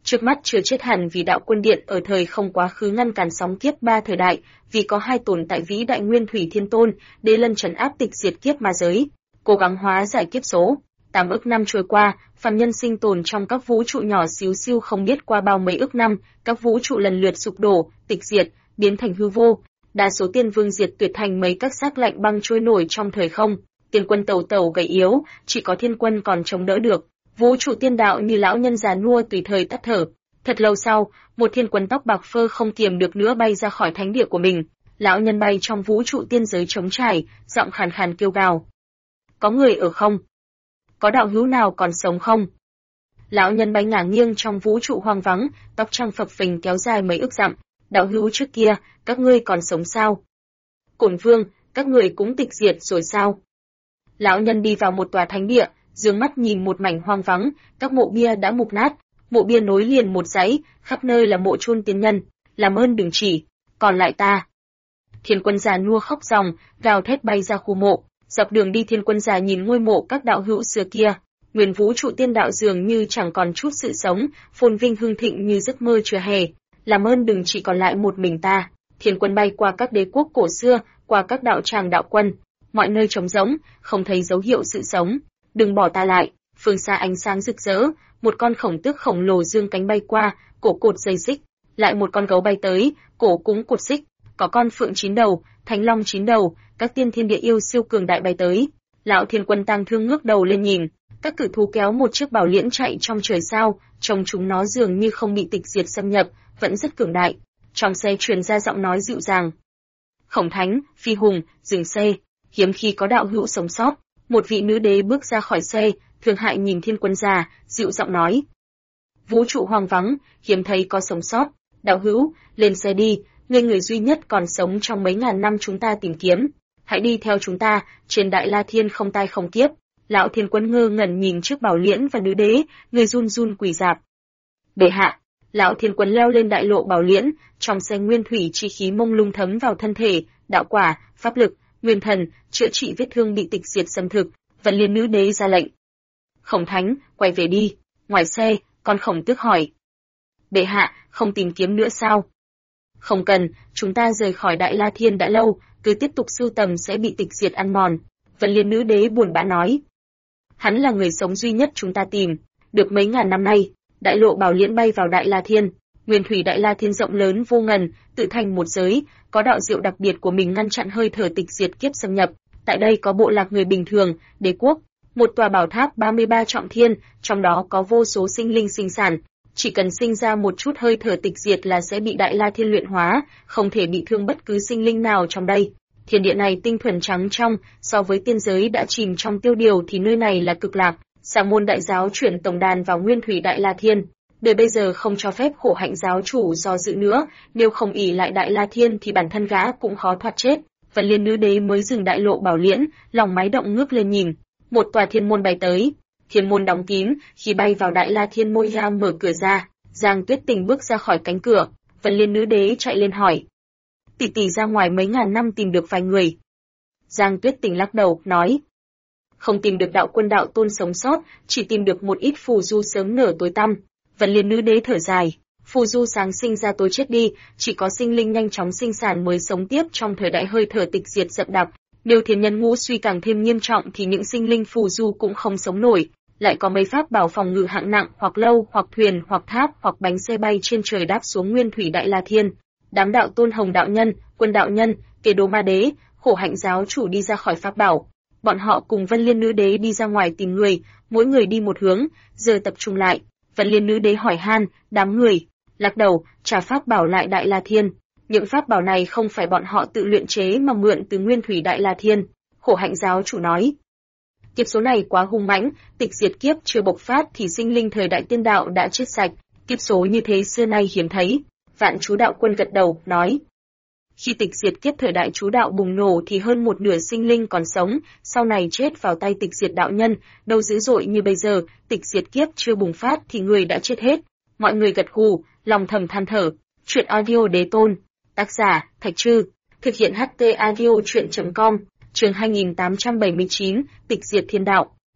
Trước mắt chưa chết hẳn vì đạo quân điện ở thời không quá khứ ngăn cản sóng kiếp ba thời đại, vì có hai tồn tại vĩ đại Nguyên Thủy Thiên Tôn, Đế Lân trấn áp tịch diệt kiếp ma giới, cố gắng hóa giải kiếp số. 8 ức năm trôi qua, phàm nhân sinh tồn trong các vũ trụ nhỏ xíu xiu không biết qua bao mấy ức năm, các vũ trụ lần lượt sụp đổ, tịch diệt, biến thành hư vô. Đa số tiên vương diệt tuyệt thành mấy các xác lạnh băng trôi nổi trong thời không. Tiên quân tẩu tẩu gầy yếu, chỉ có thiên quân còn chống đỡ được. Vũ trụ tiên đạo như lão nhân già nua tùy thời tắt thở. Thật lâu sau, một thiên quân tóc bạc phơ không kiềm được nữa bay ra khỏi thánh địa của mình. Lão nhân bay trong vũ trụ tiên giới trống trải, giọng khàn khàn kêu gào. Có người ở không? Có đạo hữu nào còn sống không? Lão nhân bay ngả nghiêng trong vũ trụ hoang vắng, tóc trắng phập phình kéo dài mấy ức dặm. Đạo hữu trước kia, các ngươi còn sống sao? Cổn Vương, các người cũng tịch diệt rồi sao? Lão nhân đi vào một tòa thánh địa, dương mắt nhìn một mảnh hoang vắng, các mộ bia đã mục nát, mộ bia nối liền một dãy, khắp nơi là mộ chôn tiên nhân, làm ơn đừng chỉ, còn lại ta. Thiên quân già nua khóc ròng, gào thét bay ra khu mộ, dọc đường đi thiên quân già nhìn ngôi mộ các đạo hữu xưa kia, nguyên vũ trụ tiên đạo dường như chẳng còn chút sự sống, phồn vinh hưng thịnh như giấc mơ trưa hè, làm ơn đừng chỉ còn lại một mình ta. Thiên quân bay qua các đế quốc cổ xưa, qua các đạo tràng đạo quân, mọi nơi trống rỗng, không thấy dấu hiệu sự sống. Đừng bỏ ta lại. Phương xa ánh sáng rực rỡ, một con khổng tước khổng lồ dương cánh bay qua, cổ cột dây xích. Lại một con gấu bay tới, cổ cũng cột xích. Có con phượng 9 đầu, thánh long 9 đầu, các tiên thiên địa yêu siêu cường đại bay tới. Lão thiên quân tang thương ngước đầu lên nhìn, các cử thú kéo một chiếc bảo liễn chạy trong trời sao, trông chúng nó dường như không bị tịch diệt xâm nhập, vẫn rất cường đại. Trong xe truyền ra giọng nói dịu dàng. Khổng thánh, phi hùng, dừng xe. Hiếm khi có đạo hữu sống sót. Một vị nữ đế bước ra khỏi xe, thương hại nhìn thiên quân già, dịu giọng nói. Vũ trụ hoang vắng, hiếm thấy có sống sót. Đạo hữu, lên xe đi, ngươi người duy nhất còn sống trong mấy ngàn năm chúng ta tìm kiếm. Hãy đi theo chúng ta, trên Đại La Thiên không tai không kiếp. Lão thiên quân ngơ ngẩn nhìn trước bảo liễn và nữ đế, người run run quỳ rạp. Bệ hạ. Lão thiên quân leo lên đại lộ bảo liễn, trong xe nguyên thủy chi khí mông lung thấm vào thân thể, đạo quả, pháp lực, nguyên thần, chữa trị vết thương bị tịch diệt xâm thực, Vận Liên nữ đế ra lệnh. Khổng thánh, quay về đi. Ngoài xe, con khổng tước hỏi. Bệ hạ, không tìm kiếm nữa sao? Không cần, chúng ta rời khỏi Đại La Thiên đã lâu, cứ tiếp tục sưu tầm sẽ bị tịch diệt ăn mòn. Vận Liên nữ đế buồn bã nói. Hắn là người sống duy nhất chúng ta tìm, được mấy ngàn năm nay. Đại lộ bảo liễn bay vào Đại La Thiên, nguyên thủy Đại La Thiên rộng lớn vô ngần, tự thành một giới, có đạo diệu đặc biệt của mình ngăn chặn hơi thở tịch diệt kiếp xâm nhập. Tại đây có bộ lạc người bình thường, đế quốc, một tòa bảo tháp 33 trọng thiên, trong đó có vô số sinh linh sinh sản. Chỉ cần sinh ra một chút hơi thở tịch diệt là sẽ bị Đại La Thiên luyện hóa, không thể bị thương bất cứ sinh linh nào trong đây. Thiên địa này tinh thuần trắng trong, so với tiên giới đã chìm trong tiêu điều thì nơi này là cực lạc. Sa môn đại giáo chuyển tổng đàn vào nguyên thủy Đại La Thiên. Đời bây giờ không cho phép khổ hạnh giáo chủ do dự nữa, nếu không ỷ lại Đại La Thiên thì bản thân gã cũng khó thoát chết. Vận Liên nữ đế mới dừng đại lộ bảo liễn, lòng máy động ngước lên nhìn, một tòa thiên môn bay tới. Thiên môn đóng kín, khi bay vào Đại La Thiên môi ra mở cửa ra, Giang Tuyết Tình bước ra khỏi cánh cửa, Vận Liên nữ đế chạy lên hỏi: "Tỷ tỷ ra ngoài mấy ngàn năm tìm được vài người?" Giang Tuyết Tình lắc đầu, nói: "Không tìm được đạo quân đạo tôn sống sót, chỉ tìm được một ít phù du sớm nở tối tăm." Vận Liên nữ đế thở dài, phù du sáng sinh ra tối chết đi, chỉ có sinh linh nhanh chóng sinh sản mới sống tiếp trong thời đại hơi thở tịch diệt dậm đặc. Nếu thiên nhân ngũ suy càng thêm nghiêm trọng thì những sinh linh phù du cũng không sống nổi. Lại có mấy pháp bảo phòng ngự hạng nặng, hoặc lâu, hoặc thuyền, hoặc tháp, hoặc bánh xe bay trên trời đáp xuống nguyên thủy Đại La Thiên. Đám đạo tôn Hồng đạo nhân, Quân đạo nhân, Kế Đố ma đế, Khổ hạnh giáo chủ đi ra khỏi pháp bảo. Bọn họ cùng Vân Liên nữ đế đi ra ngoài tìm người, mỗi người đi một hướng, giờ tập trung lại. Vân Liên nữ đế hỏi han, đám người lắc đầu, trả pháp bảo lại Đại La Thiên. Những pháp bảo này không phải bọn họ tự luyện chế mà mượn từ nguyên thủy Đại La Thiên. Khổ hạnh giáo chủ nói: "Kiếp số này quá hung mãnh, tịch diệt kiếp chưa bộc phát thì sinh linh thời đại tiên đạo đã chết sạch, kiếp số như thế xưa nay hiếm thấy." Vạn Chú đạo quân gật đầu, nói: "Khi tịch diệt kiếp thời đại chú đạo bùng nổ thì hơn một nửa sinh linh còn sống, sau này chết vào tay tịch diệt đạo nhân, đâu dữ dội như bây giờ, tịch diệt kiếp chưa bùng phát thì người đã chết hết." Mọi người gật gù, lòng thầm than thở. Truyện audio Đế Tôn, tác giả Thạch Trư, thực hiện HT audio truyện.com, chương 2879, tịch diệt thiên đạo.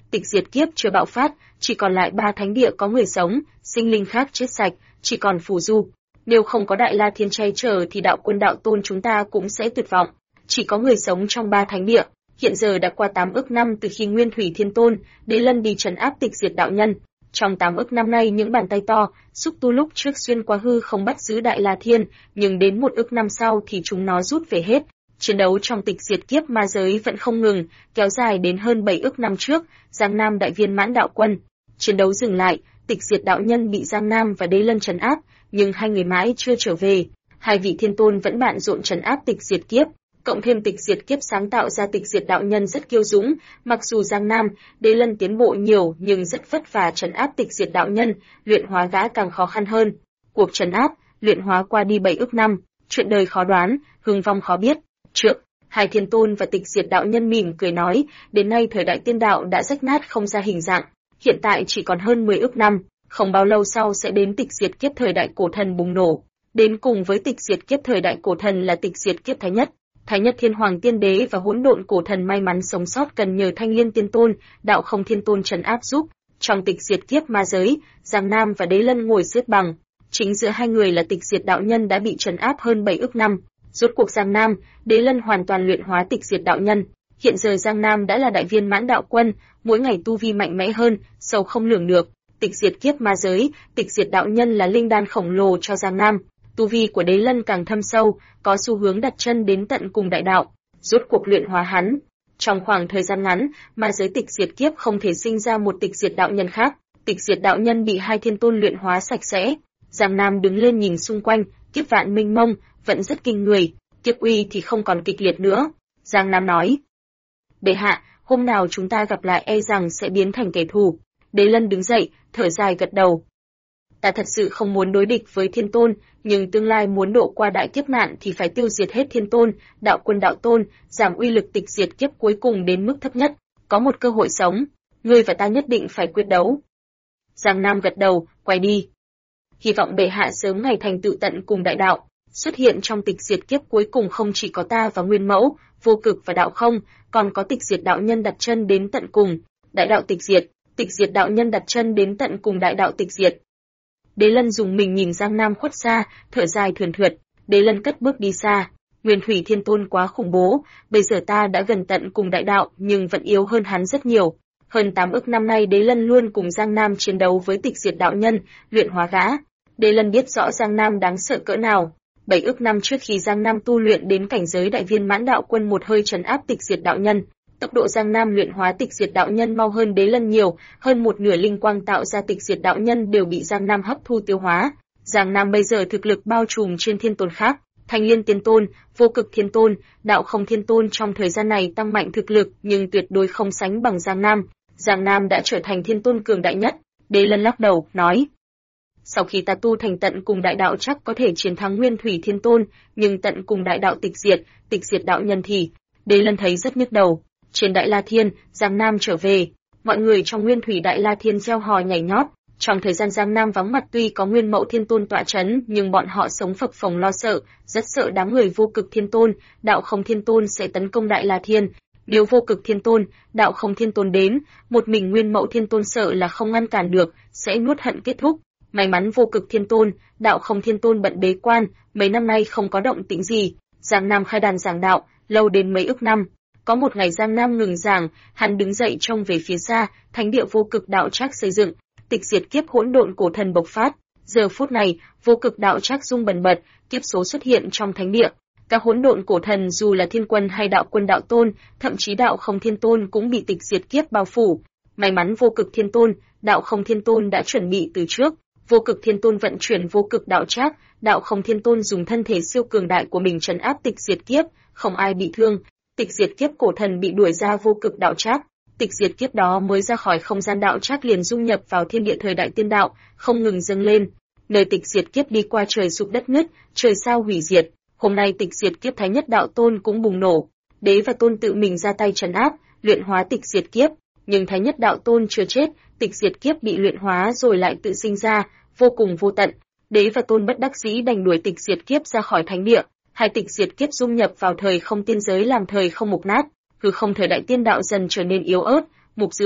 tịch diệt kiếp chưa bạo phát, chỉ còn lại 3 thánh địa có người sống, sinh linh khác chết sạch, chỉ còn phù du. Nếu không có Đại La Thiên che chở thì đạo quân đạo tôn chúng ta cũng sẽ tuyệt vọng. Chỉ có người sống trong 3 thánh địa. Hiện giờ đã qua 8 ức năm từ khi Nguyên Thủy Thiên Tôn, Đế Lân đi trấn áp tịch diệt đạo nhân. Trong 8 ức năm nay những bàn tay to, xúc tu lúc trước xuyên qua hư không bắt giữ Đại La Thiên, nhưng đến 1 ức năm sau thì chúng nó rút về hết. Chiến đấu trong tịch diệt kiếp ma giới vẫn không ngừng, kéo dài đến hơn 7 ức năm trước, Giang Nam đại viên mãn đạo quân. Chiến đấu dừng lại, tịch diệt đạo nhân bị Giang Nam và Đế Lân trấn áp, nhưng hai người mãi chưa trở về. Hai vị thiên tôn vẫn bận rộn trấn áp tịch diệt kiếp, cộng thêm tịch diệt kiếp sáng tạo ra tịch diệt đạo nhân rất kiêu dũng, mặc dù Giang Nam, Đế Lân tiến bộ nhiều nhưng rất vất vả trấn áp tịch diệt đạo nhân, luyện hóa gã càng khó khăn hơn. Cuộc trấn áp, luyện hóa qua đi 7 ức năm, chuyện đời khó đoán, hưng vong khó biết. Trượng, hai thiên tôn và tịch diệt đạo nhân mỉm cười nói, đến nay thời đại tiên đạo đã rách nát không ra hình dạng, hiện tại chỉ còn hơn 10 ức năm, không bao lâu sau sẽ đến tịch diệt kiếp thời đại cổ thần bùng nổ. Đến cùng với tịch diệt kiếp thời đại cổ thần là tịch diệt kiếp thái nhất. Thái nhất thiên hoàng tiên đế và hỗn độn cổ thần may mắn sống sót cần nhờ Thanh Liên tiên tôn, đạo không thiên tôn trấn áp giúp. Trong tịch diệt kiếp ma giới, Giang Nam và Đế Lân ngồi xếp bằng. Chính giữa hai người là tịch diệt đạo nhân đã bị trấn áp hơn 7 ức năm. Rốt cuộc Giang Nam, Đế Lân hoàn toàn luyện hóa tịch diệt đạo nhân. Hiện giờ Giang Nam đã là đại viên mãn đạo quân, mỗi ngày tu vi mạnh mẽ hơn, sâu không lường được. Tịch diệt kiếp ma giới, tịch diệt đạo nhân là linh đan khổng lồ cho Giang Nam. Tu vi của Đế Lân càng thâm sâu, có xu hướng đặt chân đến tận cùng đại đạo, rốt cuộc luyện hóa hắn. Trong khoảng thời gian ngắn, ma giới tịch diệt kiếp không thể sinh ra một tịch diệt đạo nhân khác. Tịch diệt đạo nhân bị hai thiên tôn luyện hóa sạch sẽ. Giang Nam đứng lên nhìn xung quanh, kiếp vạn minh mông, vẫn rất kinh người, kiếp uy thì không còn kịch liệt nữa. Giang Nam nói: Bệ hạ, hôm nào chúng ta gặp lại e rằng sẽ biến thành kẻ thù. Đế Lân đứng dậy, thở dài gật đầu. Ta thật sự không muốn đối địch với thiên tôn, nhưng tương lai muốn độ qua đại kiếp nạn thì phải tiêu diệt hết thiên tôn, đạo quân đạo tôn, giảm uy lực tịch diệt kiếp cuối cùng đến mức thấp nhất. Có một cơ hội sống, ngươi và ta nhất định phải quyết đấu. Giang Nam gật đầu, quay đi. Hy vọng bệ hạ sớm ngày thành tựu tận cùng đại đạo. Xuất hiện trong tịch diệt kiếp cuối cùng không chỉ có ta và Nguyên Mẫu, Vô Cực và Đạo Không, còn có tịch diệt đạo nhân đặt chân đến tận cùng, đại đạo tịch diệt đạo nhân đặt chân đến tận cùng đại đạo tịch diệt. Đế Lân dùng mình nhìn Giang Nam khuất xa, thở dài thườn thượt. Đế Lân cất bước đi xa. Nguyên Thủy Thiên Tôn quá khủng bố, bây giờ ta đã gần tận cùng đại đạo nhưng vẫn yếu hơn hắn rất nhiều. Hơn 8 ức năm nay Đế Lân luôn cùng Giang Nam chiến đấu với tịch diệt đạo nhân, luyện hóa gã. Đế Lân biết rõ Giang Nam đáng sợ cỡ nào. 7 ức năm trước khi Giang Nam tu luyện đến cảnh giới đại viên mãn đạo quân một hơi trấn áp tịch diệt đạo nhân. Tốc độ Giang Nam luyện hóa tịch diệt đạo nhân mau hơn Đế Lân nhiều, hơn một nửa linh quang tạo ra tịch diệt đạo nhân đều bị Giang Nam hấp thu tiêu hóa. Giang Nam bây giờ thực lực bao trùm trên thiên tôn khác, Thanh Liên Tiên Tôn, Vô Cực Thiên Tôn, Đạo Không Thiên Tôn trong thời gian này tăng mạnh thực lực nhưng tuyệt đối không sánh bằng Giang Nam. Giang Nam đã trở thành thiên tôn cường đại nhất. Đế Lân lắc đầu, nói: Sau khi ta tu thành tận cùng đại đạo chắc có thể chiến thắng Nguyên Thủy Thiên Tôn, nhưng tận cùng đại đạo tịch diệt đạo nhân thì... Đế Lân thấy rất nhức đầu. Trên Đại La Thiên, Giang Nam trở về, mọi người trong Nguyên Thủy Đại La Thiên reo hò nhảy nhót. Trong thời gian Giang Nam vắng mặt tuy có Nguyên Mẫu Thiên Tôn tọa trấn, nhưng bọn họ sống phập phồng lo sợ, rất sợ đám người Vô Cực Thiên Tôn, Đạo Không Thiên Tôn sẽ tấn công Đại La Thiên. Nếu Vô Cực Thiên Tôn, Đạo Không Thiên Tôn đến, một mình Nguyên Mẫu Thiên Tôn sợ là không ngăn cản được, sẽ nuốt hận kết thúc. May mắn Vô Cực Thiên Tôn, Đạo Không Thiên Tôn bận bế quan, mấy năm nay không có động tĩnh gì. Giang Nam khai đàn giảng đạo, lâu đến mấy ức năm. Có một ngày Giang Nam ngừng giảng, hắn đứng dậy trông về phía xa, thánh địa Vô Cực đạo trác xây dựng, tịch diệt kiếp hỗn độn cổ thần bộc phát. Giờ phút này, Vô Cực đạo trác rung bần bật, kiếp số xuất hiện trong thánh địa. Các hỗn độn cổ thần dù là thiên quân hay đạo quân đạo tôn, thậm chí đạo không thiên tôn cũng bị tịch diệt kiếp bao phủ. May mắn Vô Cực Thiên Tôn, Đạo Không Thiên Tôn đã chuẩn bị từ trước. Vô Cực Thiên Tôn vận chuyển Vô Cực đạo trác, Đạo Không Thiên Tôn dùng thân thể siêu cường đại của mình trấn áp tịch diệt kiếp, không ai bị thương. Tịch diệt kiếp cổ thần bị đuổi ra Vô Cực đạo trác, tịch diệt kiếp đó mới ra khỏi không gian đạo trác liền dung nhập vào thiên địa thời đại tiên đạo, không ngừng dâng lên. Nơi tịch diệt kiếp đi qua trời sụp đất nứt, trời sao hủy diệt. Hôm nay tịch diệt kiếp thái nhất đạo tôn cũng bùng nổ, đế và tôn tự mình ra tay trấn áp, luyện hóa tịch diệt kiếp, nhưng thái nhất đạo tôn chưa chết, tịch diệt kiếp bị luyện hóa rồi lại tự sinh ra, vô cùng vô tận. Đế và tôn bất đắc dĩ đành đuổi tịch diệt kiếp ra khỏi thánh địa. Hai tịch diệt kiếp dung nhập vào thời không tiên giới làm thời không mục nát, hư không thời đại tiên đạo dần trở nên yếu ớt, mục giữa.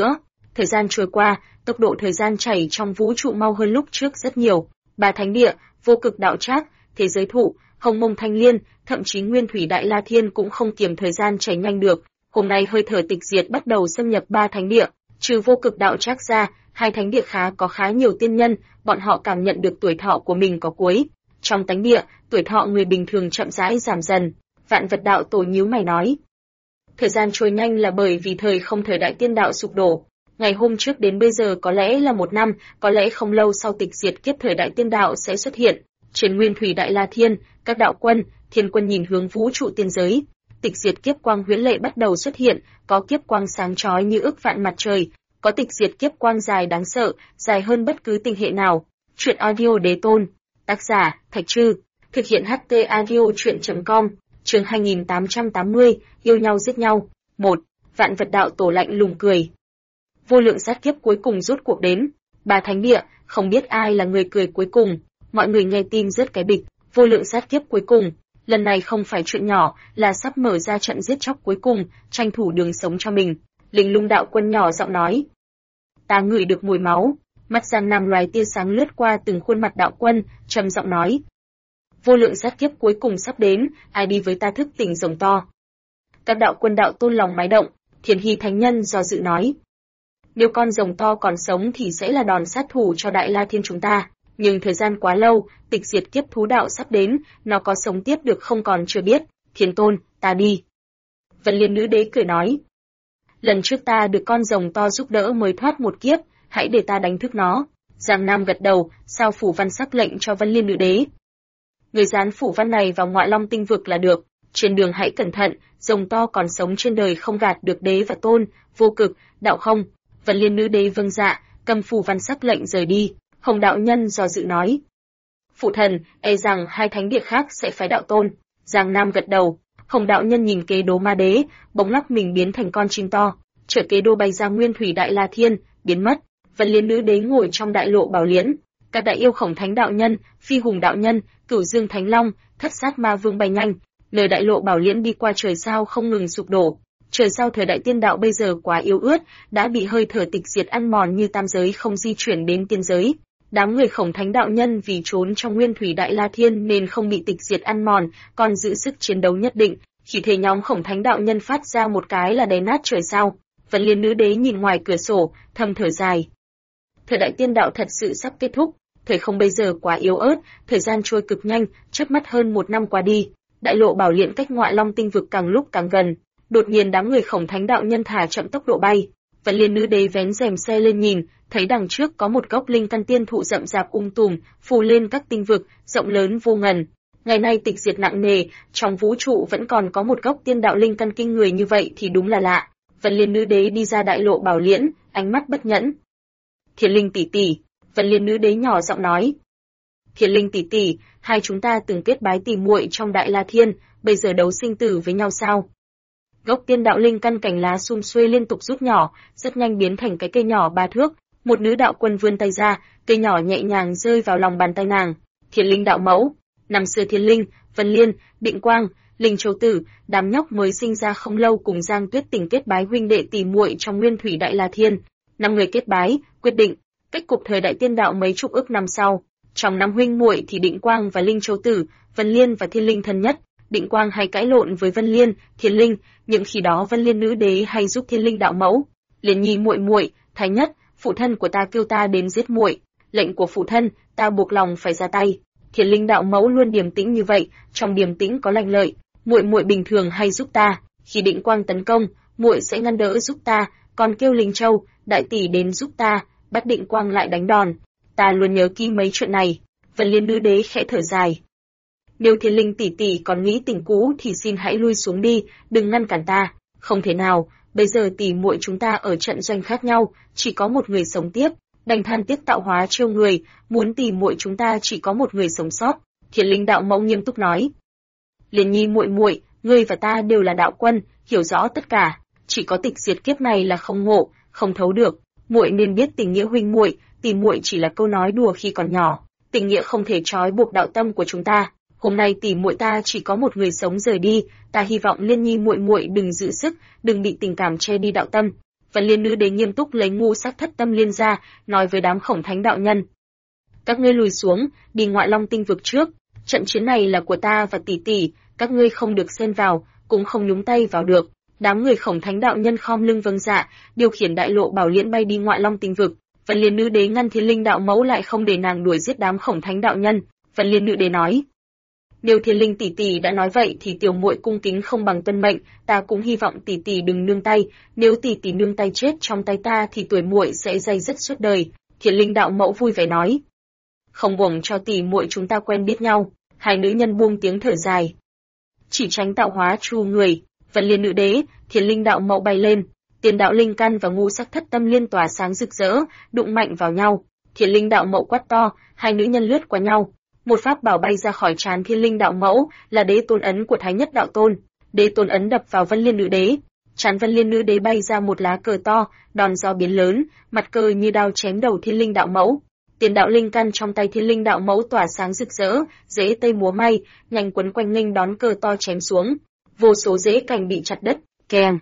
Thời gian trôi qua, tốc độ thời gian chảy trong vũ trụ mau hơn lúc trước rất nhiều. Ba thánh địa, vô cực đạo trác, thế giới thụ, hồng mông thanh liên, thậm chí nguyên thủy đại la thiên cũng không kiềm thời gian chảy nhanh được. Hôm nay hơi thở tịch diệt bắt đầu xâm nhập ba thánh địa, trừ vô cực đạo trác ra, hai thánh địa có khá nhiều tiên nhân, bọn họ cảm nhận được tuổi thọ của mình có cuối. Trong thánh địa, tuổi thọ người bình thường chậm rãi giảm dần. Vạn vật đạo tổ nhíu mày nói. Thời gian trôi nhanh là bởi vì thời đại tiên đạo sụp đổ. Ngày hôm trước đến bây giờ có lẽ là 1 năm, có lẽ không lâu sau tịch diệt kiếp thời đại tiên đạo sẽ xuất hiện. Trên nguyên thủy đại la thiên, các đạo quân, thiên quân nhìn hướng vũ trụ tiên giới. Tịch diệt kiếp quang huyễn lệ bắt đầu xuất hiện, có kiếp quang sáng chói như ức vạn mặt trời, có tịch diệt kiếp quang dài đáng sợ, dài hơn bất cứ tình hệ nào. Truyện audio đế tôn. Tác giả, Thạch Trư. Thực hiện HT audio truyện.com. Chương 2880, yêu nhau giết nhau. 1. Vạn vật đạo tổ lạnh lùng cười. Vô lượng sát kiếp cuối cùng rốt cuộc đến. Ba thánh địa, không biết ai là người cười cuối cùng. Mọi người nghe tin rớt cái bịch. Vô lượng sát kiếp cuối cùng. Lần này không phải chuyện nhỏ, là sắp mở ra trận giết chóc cuối cùng, tranh thủ đường sống cho mình. Linh Lung đạo quân nhỏ giọng nói. Ta ngửi được mùi máu. Mắt Giang Nam loài tia sáng lướt qua từng khuôn mặt đạo quân, trầm giọng nói. Vô lượng sát kiếp cuối cùng sắp đến, ai đi với ta thức tỉnh rồng to. Các đạo quân đạo tôn lòng mái động, Thiền Hy thánh nhân do dự nói. Nếu con rồng to còn sống thì sẽ là đòn sát thủ cho Đại La Thiên chúng ta, nhưng thời gian quá lâu, tịch diệt kiếp thú đạo sắp đến, nó có sống tiếp được không còn chưa biết. Thiên tôn, ta đi. Vân Liên nữ đế cười nói. Lần trước ta được con rồng to giúp đỡ mới thoát một kiếp, hãy để ta đánh thức nó. Giang Nam gật đầu, sao phủ văn sắc lệnh cho Vân Liên nữ đế. Người dán phủ văn này vào Ngọa Long tinh vực là được, trên đường hãy cẩn thận, rồng to còn sống trên đời không gạt được đế và tôn, vô cực, đạo không. Vân Liên nữ đế vâng dạ, cầm phủ văn sắc lệnh rời đi. Hồng đạo nhân do dự nói. Phụ thần, e rằng hai thánh địa khác sẽ phái đạo tôn. Giang Nam gật đầu. Hồng đạo nhân nhìn kế đố ma đế, bỗng lắc mình biến thành con chim to, chở kế đô bay ra nguyên thủy đại la thiên, biến mất. Vân Liên nữ đế ngồi trong đại lộ bảo liễn, các đại yêu Khổng Thánh đạo nhân, Phi Hùng đạo nhân, Cửu Dương Thánh Long, Thất Sát Ma Vương bay nhanh, nơi đại lộ bảo liễn đi qua trời sao không ngừng sụp đổ. Trời sao thời đại tiên đạo bây giờ quá yếu ớt, đã bị hơi thở tịch diệt ăn mòn như tam giới không di chuyển đến tiên giới. Đám người Khổng Thánh đạo nhân vì trốn trong nguyên thủy đại la thiên nên không bị tịch diệt ăn mòn, còn giữ sức chiến đấu nhất định. Khi thế nhóm Khổng Thánh đạo nhân phát ra một cái là đè nát trời sao. Vân Liên nữ đế nhìn ngoài cửa sổ, thầm thở dài. Thời đại tiên đạo thật sự sắp kết thúc, thời không bây giờ quá yếu ớt, thời gian trôi cực nhanh, chớp mắt hơn 1 năm qua đi. Đại lộ bảo liễn cách Ngọa Long tinh vực càng lúc càng gần. Đột nhiên đám người Khổng Thánh đạo nhân thả chậm tốc độ bay. Vân Liên nữ đế vén rèm xe lên nhìn, thấy đằng trước có một gốc linh căn tiên thụ rậm rạp tùm, phù lên các tinh vực, rộng lớn vô ngần. Ngày nay tịch diệt nặng nề, trong vũ trụ vẫn còn có một gốc tiên đạo linh căn kinh người như vậy thì đúng là lạ. Vân Liên nữ đế đi ra đại lộ bảo liễn, ánh mắt bất nhẫn. Thiên Linh tỷ tỷ, Vân Liên nữ đế nhỏ giọng nói. Thiên Linh tỷ tỷ, hai chúng ta từng kết bái tỷ muội trong Đại La Thiên, bây giờ đấu sinh tử với nhau sao? Gốc tiên đạo linh căn cành lá sum xuê liên tục rút nhỏ, rất nhanh biến thành cái cây nhỏ 3 thước. Một nữ đạo quân vươn tay ra, cây nhỏ nhẹ nhàng rơi vào lòng bàn tay nàng. Thiên Linh đạo mẫu, năm xưa Thiên Linh, Vân Liên, Định Quang, Linh Châu Tử, đám nhóc mới sinh ra không lâu cùng Giang Tuyết Tình kết bái huynh đệ tỷ muội trong Nguyên Thủy Đại La Thiên. 5 người kết bái, quyết định cách cục thời đại tiên đạo mấy chục ức năm sau. Trong 5 huynh muội thì Định Quang và Linh Châu Tử, Vân Liên và Thiên Linh thân nhất. Định Quang hay cãi lộn với Vân Liên, Thiên Linh, nhưng khi đó Vân Liên nữ đế hay giúp Thiên Linh đạo mẫu. Liên Nhi muội muội, Thái Nhất, phụ thân của ta kêu ta đến giết muội, lệnh của phụ thân, ta buộc lòng phải ra tay. Thiên Linh đạo mẫu luôn điềm tĩnh như vậy, trong điềm tĩnh có lành lợi. Muội muội bình thường hay giúp ta, khi Định Quang tấn công, muội sẽ ngăn đỡ giúp ta, còn kêu Linh Châu, đại tỷ đến giúp ta, bắt Định Quang lại đánh đòn. Ta luôn nhớ kỹ mấy chuyện này. Vân Liên nữ đế khẽ thở dài. Nếu Thiên Linh tỷ tỷ còn nghĩ tình cũ thì xin hãy lui xuống đi, đừng ngăn cản ta. Không thể nào, bây giờ tỷ muội chúng ta ở trận doanh khác nhau, chỉ có một người sống tiếp, đành than tiếc tạo hóa trêu người, muốn tỷ muội chúng ta chỉ có một người sống sót. Thiên Linh đạo mẫu nghiêm túc nói. Liên Nhi muội muội, ngươi và ta đều là đạo quân, hiểu rõ tất cả, chỉ có tịch diệt kiếp này là không ngộ, không thấu được. Muội nên biết tình nghĩa huynh muội, tỷ muội chỉ là câu nói đùa khi còn nhỏ, tình nghĩa không thể trói buộc đạo tâm của chúng ta. Hôm nay tỷ muội ta chỉ có một người sống rời đi, ta hy vọng Liên Nhi muội muội đừng giữ sức, đừng bị tình cảm che đi đạo tâm. Vân Liên Nữ Đế nghiêm túc lấy ngũ sắc thất tâm liên ra, nói với đám Khổng Thánh đạo nhân: các ngươi lùi xuống, đi Ngoại Long tinh vực trước. Trận chiến này là của ta và tỷ tỷ, các ngươi không được xen vào, cũng không nhúng tay vào được. Đám người Khổng Thánh đạo nhân khom lưng vâng dạ, điều khiển đại lộ bảo liễn bay đi Ngoại Long tinh vực. Vân Liên Nữ Đế ngăn Thiên Linh đạo mẫu lại không để nàng đuổi giết đám Khổng Thánh đạo nhân. Vân Liên Nữ Đế nói: nếu Thiên Linh tỷ tỷ đã nói vậy thì tiểu muội cung kính không bằng tuân mệnh, ta cũng hy vọng tỷ tỷ đừng nương tay, nếu tỷ tỷ nương tay chết trong tay ta thì tuổi muội sẽ day dứt suốt đời. Thiên Linh đạo mẫu vui vẻ nói: không buồn cho tỷ muội chúng ta quen biết nhau. Hai nữ nhân buông tiếng thở dài. Chỉ tránh tạo hóa tru người. Vân Liên Nữ Đế, Thiên Linh đạo mẫu bay lên, Tiền đạo linh căn và ngũ sắc thất tâm liên tỏa sáng rực rỡ, đụng mạnh vào nhau. Thiên Linh đạo mẫu quát to, hai nữ nhân lướt qua nhau. Một pháp bảo bay ra khỏi trán Thiên Linh đạo mẫu, là đế tôn ấn của Thái Nhất đạo tôn. Đế tôn ấn đập vào Vân Liên Nữ Đế. Trán Vân Liên Nữ Đế bay ra một lá cờ to, đòn gió biến lớn, mặt cờ như đao chém đầu Thiên Linh đạo mẫu. Tiền đạo linh căn trong tay Thiên Linh đạo mẫu tỏa sáng rực rỡ, rễ tây múa may, nhanh quấn quanh nghênh đón cờ to chém xuống. Vô số rễ cành bị chặt đứt, keng.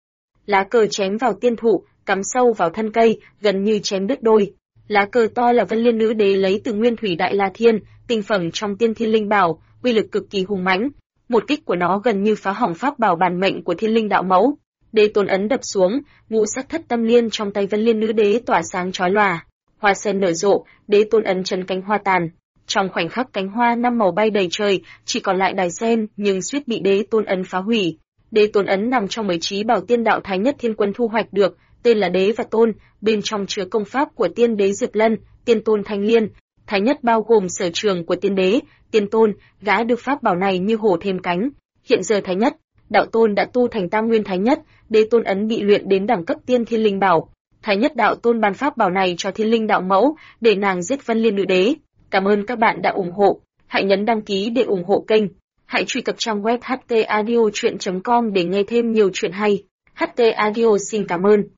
Lá cờ chém vào tiên thụ, cắm sâu vào thân cây, gần như chém đứt đôi. Lá cờ to là Vân Liên Nữ Đế lấy từ Nguyên Thủy Đại La Thiên, tinh phẩm trong Tiên Thiên Linh Bảo, uy lực cực kỳ hùng mãnh. Một kích của nó gần như phá hỏng pháp bảo bản mệnh của Thiên Linh đạo mẫu. Đế tôn ấn đập xuống, ngũ sắc thất tâm liên trong tay Vân Liên Nữ Đế tỏa sáng chói lòa. Hoa sen nở rộ, đế tôn ấn chấn cánh hoa tàn. Trong khoảnh khắc cánh hoa năm màu bay đầy trời, chỉ còn lại đài sen, nhưng suýt bị đế tôn ấn phá hủy. Đế tôn ấn nằm trong mấy trí bảo tiên đạo Thái Nhất Thiên Quân thu hoạch được, tên là Đế và Tôn, bên trong chứa công pháp của Tiên Đế Diệp Lân, Tiên Tôn Thanh Liên. Thái Nhất bao gồm sở trường của Tiên Đế, Tiên Tôn, gã được pháp bảo này như hổ thêm cánh. Hiện giờ Thái Nhất, đạo tôn đã tu thành Tam Nguyên Thái Nhất, Đế tôn ấn bị luyện đến đẳng cấp Tiên Thiên Linh Bảo. Thái Nhất đạo tôn ban pháp bảo này cho Thiên Linh đạo mẫu, để nàng giết Vân Liên Nữ Đế. Cảm ơn các bạn đã ủng hộ. Hãy nhấn đăng ký để ủng hộ kênh. Hãy truy cập trang web htaudio.com để nghe thêm nhiều chuyện hay. HT Audio xin cảm ơn.